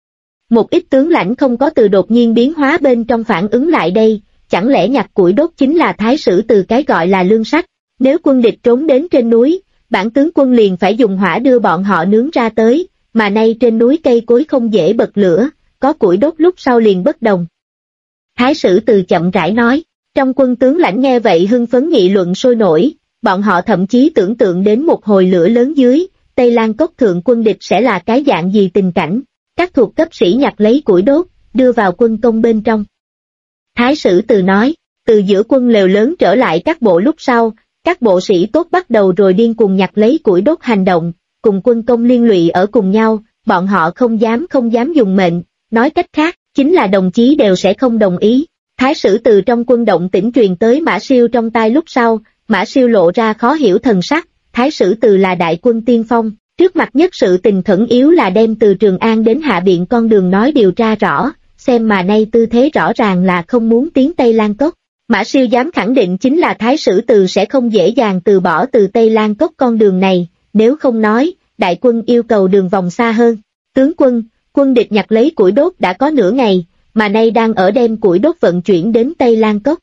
Một ít tướng lãnh không có từ đột nhiên biến hóa bên trong phản ứng lại đây, chẳng lẽ nhặt củi đốt chính là Thái sử từ cái gọi là lương sách, nếu quân địch trốn đến trên núi, bản tướng quân liền phải dùng hỏa đưa bọn họ nướng ra tới, mà nay trên núi cây cối không dễ bật lửa, có củi đốt lúc sau liền bất đồng. Thái sử từ chậm rãi nói, trong quân tướng lãnh nghe vậy hưng phấn nghị luận sôi nổi, bọn họ thậm chí tưởng tượng đến một hồi lửa lớn dưới, Tây Lan Cốc thượng quân địch sẽ là cái dạng gì tình cảnh, các thuộc cấp sĩ nhặt lấy củi đốt, đưa vào quân công bên trong. Thái sử từ nói, từ giữa quân lều lớn trở lại các bộ lúc sau, các bộ sĩ tốt bắt đầu rồi điên cuồng nhặt lấy củi đốt hành động, cùng quân công liên lụy ở cùng nhau, bọn họ không dám dùng mệnh, nói cách khác, chính là đồng chí đều sẽ không đồng ý. Thái sử từ trong quân động tĩnh truyền tới Mã Siêu trong tai lúc sau, Mã Siêu lộ ra khó hiểu thần sắc, Thái sử từ là đại quân tiên phong, Trước mặt nhất sự tình khẩn yếu là đem từ Trường An đến Hạ Biện con đường nói điều tra rõ, xem mà nay tư thế rõ ràng là không muốn tiến Tây Lan Cốc. Mã Siêu dám khẳng định chính là Thái Sử Từ sẽ không dễ dàng từ bỏ từ Tây Lan Cốc con đường này, nếu không nói, đại quân yêu cầu đường vòng xa hơn. Tướng quân, quân địch nhặt lấy củi đốt đã có nửa ngày, mà nay đang ở đem củi đốt vận chuyển đến Tây Lan Cốc.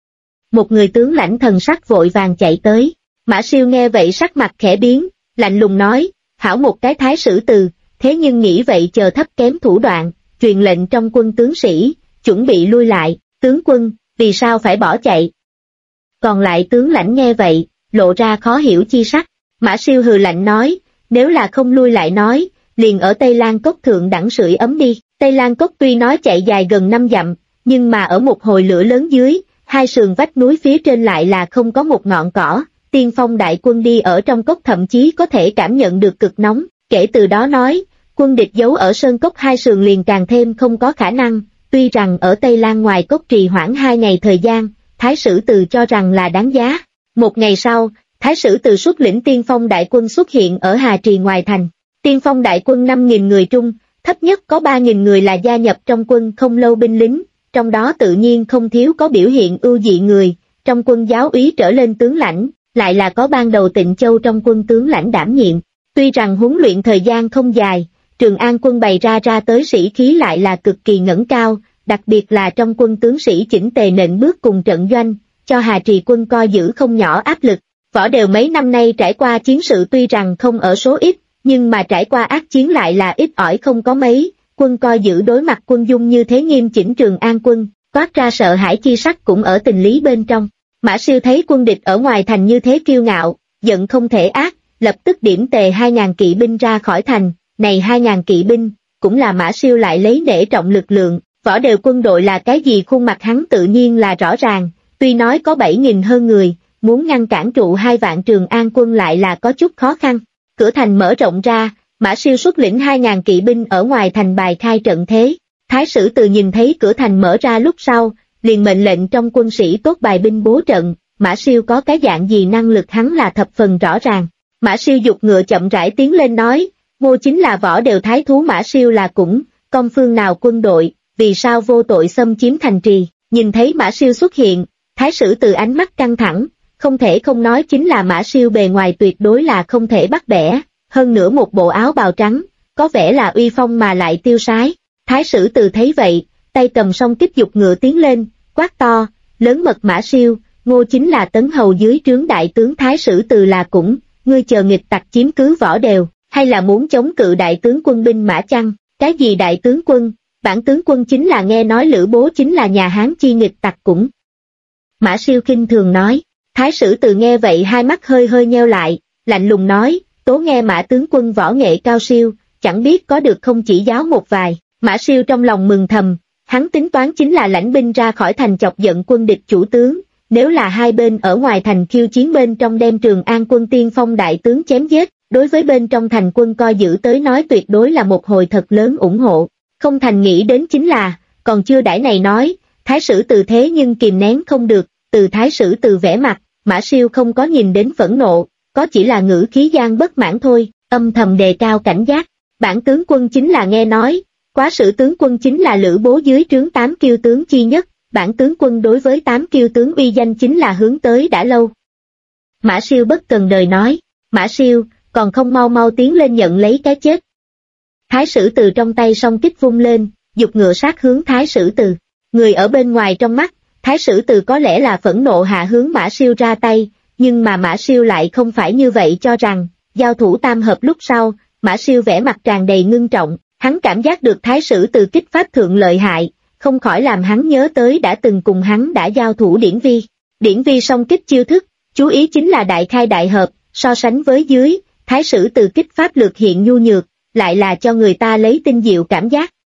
Một người tướng lãnh thần sắc vội vàng chạy tới, Mã Siêu nghe vậy sắc mặt khẽ biến, lạnh lùng nói, hảo một cái Thái Sử Từ, thế nhưng nghĩ vậy chờ thấp kém thủ đoạn, truyền lệnh trong quân tướng sĩ, chuẩn bị lui lại, tướng quân, vì sao phải bỏ chạy? Còn lại tướng lãnh nghe vậy, lộ ra khó hiểu chi sắc, Mã Siêu hừ lạnh nói, nếu là không lui lại nói, liền ở Tây Lan Cốc thượng đẳng sưởi ấm đi. Tây Lan Cốc tuy nói chạy dài gần 5 dặm, nhưng mà ở một hồi lửa lớn dưới, hai sườn vách núi phía trên lại là không có một ngọn cỏ, tiên phong đại quân đi ở trong cốc thậm chí có thể cảm nhận được cực nóng, kể từ đó nói, quân địch giấu ở sơn cốc hai sườn liền càng thêm không có khả năng, tuy rằng ở Tây Lan ngoài cốc trì hoãn 2 ngày thời gian, Thái Sử Từ cho rằng là đáng giá. Một ngày sau, Thái Sử Từ xuất lĩnh tiên phong đại quân xuất hiện ở Hà Trì ngoài thành, tiên phong đại quân 5.000 người trung, thấp nhất có 3.000 người là gia nhập trong quân không lâu binh lính, trong đó tự nhiên không thiếu có biểu hiện ưu dị người, trong quân giáo úy trở lên tướng lãnh, lại là có ban đầu Tịnh Châu trong quân tướng lãnh đảm nhiệm. Tuy rằng huấn luyện thời gian không dài, Trường An quân bày ra tới sĩ khí lại là cực kỳ ngẩng cao, đặc biệt là trong quân tướng sĩ chỉnh tề nện bước cùng trận doanh, cho Hà Trì quân coi giữ không nhỏ áp lực. Võ Đều mấy năm nay trải qua chiến sự tuy rằng không ở số ít, nhưng mà trải qua ác chiến lại là ít ỏi không có mấy, quân coi giữ đối mặt quân dung như thế nghiêm chỉnh Trường An quân, toát ra sợ hãi chi sắc cũng ở tình lý bên trong. Mã Siêu thấy quân địch ở ngoài thành như thế kiêu ngạo, giận không thể ác, lập tức điểm tề 2.000 kỵ binh ra khỏi thành, này 2.000 kỵ binh, cũng là Mã Siêu lại lấy nể trọng lực lượng, Võ Đều quân đội là cái gì khuôn mặt hắn tự nhiên là rõ ràng, tuy nói có 7.000 hơn người, muốn ngăn cản trụ 2 vạn Trường An quân lại là có chút khó khăn. Cửa thành mở rộng ra, Mã Siêu xuất lĩnh 2.000 kỵ binh ở ngoài thành bài khai trận thế. Thái Sử Từ nhìn thấy cửa thành mở ra lúc sau, liền mệnh lệnh trong quân sĩ tốt bài binh bố trận, Mã Siêu có cái dạng gì năng lực hắn là thập phần rõ ràng. Mã Siêu giục ngựa chậm rãi tiến lên nói, Ngô chính là Võ Đều thái thú Mã Siêu là cũng, công phương nào quân đội, vì sao vô tội xâm chiếm thành trì. Nhìn thấy Mã Siêu xuất hiện, Thái Sử Từ ánh mắt căng thẳng, không thể không nói chính là Mã Siêu bề ngoài tuyệt đối là không thể bắt bẻ, hơn nữa một bộ áo bào trắng, có vẻ là uy phong mà lại tiêu sái. Thái Sử Từ thấy vậy, tay cầm song kích giục ngựa tiến lên, quát to, lớn mật Mã Siêu, Ngô chính là tấn hầu dưới trướng đại tướng Thái Sử Từ là cũng, ngươi chờ nghịch tặc chiếm cứ Võ Đều, hay là muốn chống cự đại tướng quân binh mã chăng? Cái gì đại tướng quân, bản tướng quân chính là nghe nói Lữ Bố chính là nhà Hán chi nghịch tặc cũng. Mã Siêu khinh thường nói. Thái Sử Từ nghe vậy hai mắt hơi hơi nheo lại, lạnh lùng nói, tố nghe Mã tướng quân võ nghệ cao siêu, chẳng biết có được không chỉ giáo một vài. Mã Siêu trong lòng mừng thầm, hắn tính toán chính là lãnh binh ra khỏi thành chọc giận quân địch chủ tướng, nếu là hai bên ở ngoài thành khiêu chiến bên trong đem Trường An quân tiên phong đại tướng chém giết, đối với bên trong thành quân coi giữ tới nói tuyệt đối là một hồi thật lớn ủng hộ. Không thành nghĩ đến chính là, còn chưa đãi này nói, Thái Sử Từ thế nhưng kìm nén không được, từ Thái Sử Từ vẻ mặt, Mã Siêu không có nhìn đến phẫn nộ, có chỉ là ngữ khí gian bất mãn thôi, âm thầm đề cao cảnh giác. Bản tướng quân chính là nghe nói, Quá Sử tướng quân chính là Lữ Bố dưới trướng 8 kiêu tướng chi nhất, bản tướng quân đối với 8 kiêu tướng uy danh chính là hướng tới đã lâu. Mã Siêu bất cần đời nói, Mã Siêu, còn không mau mau tiến lên nhận lấy cái chết. Thái Sử Từ trong tay song kích vung lên, giục ngựa sát hướng Thái Sử Từ. Người ở bên ngoài trong mắt, Thái Sử Từ có lẽ là phẫn nộ hạ hướng Mã Siêu ra tay, nhưng mà Mã Siêu lại không phải như vậy cho rằng, giao thủ tam hợp lúc sau, Mã Siêu vẻ mặt tràn đầy ngưng trọng, hắn cảm giác được Thái Sử Từ kích pháp thượng lợi hại, không khỏi làm hắn nhớ tới đã từng cùng hắn đã giao thủ Điển Vi. Điển Vi song kích chiêu thức, chú ý chính là đại khai đại hợp, so sánh với dưới, Thái Sử Từ kích pháp lược hiện nhu nhược, lại là cho người ta lấy tinh diệu cảm giác.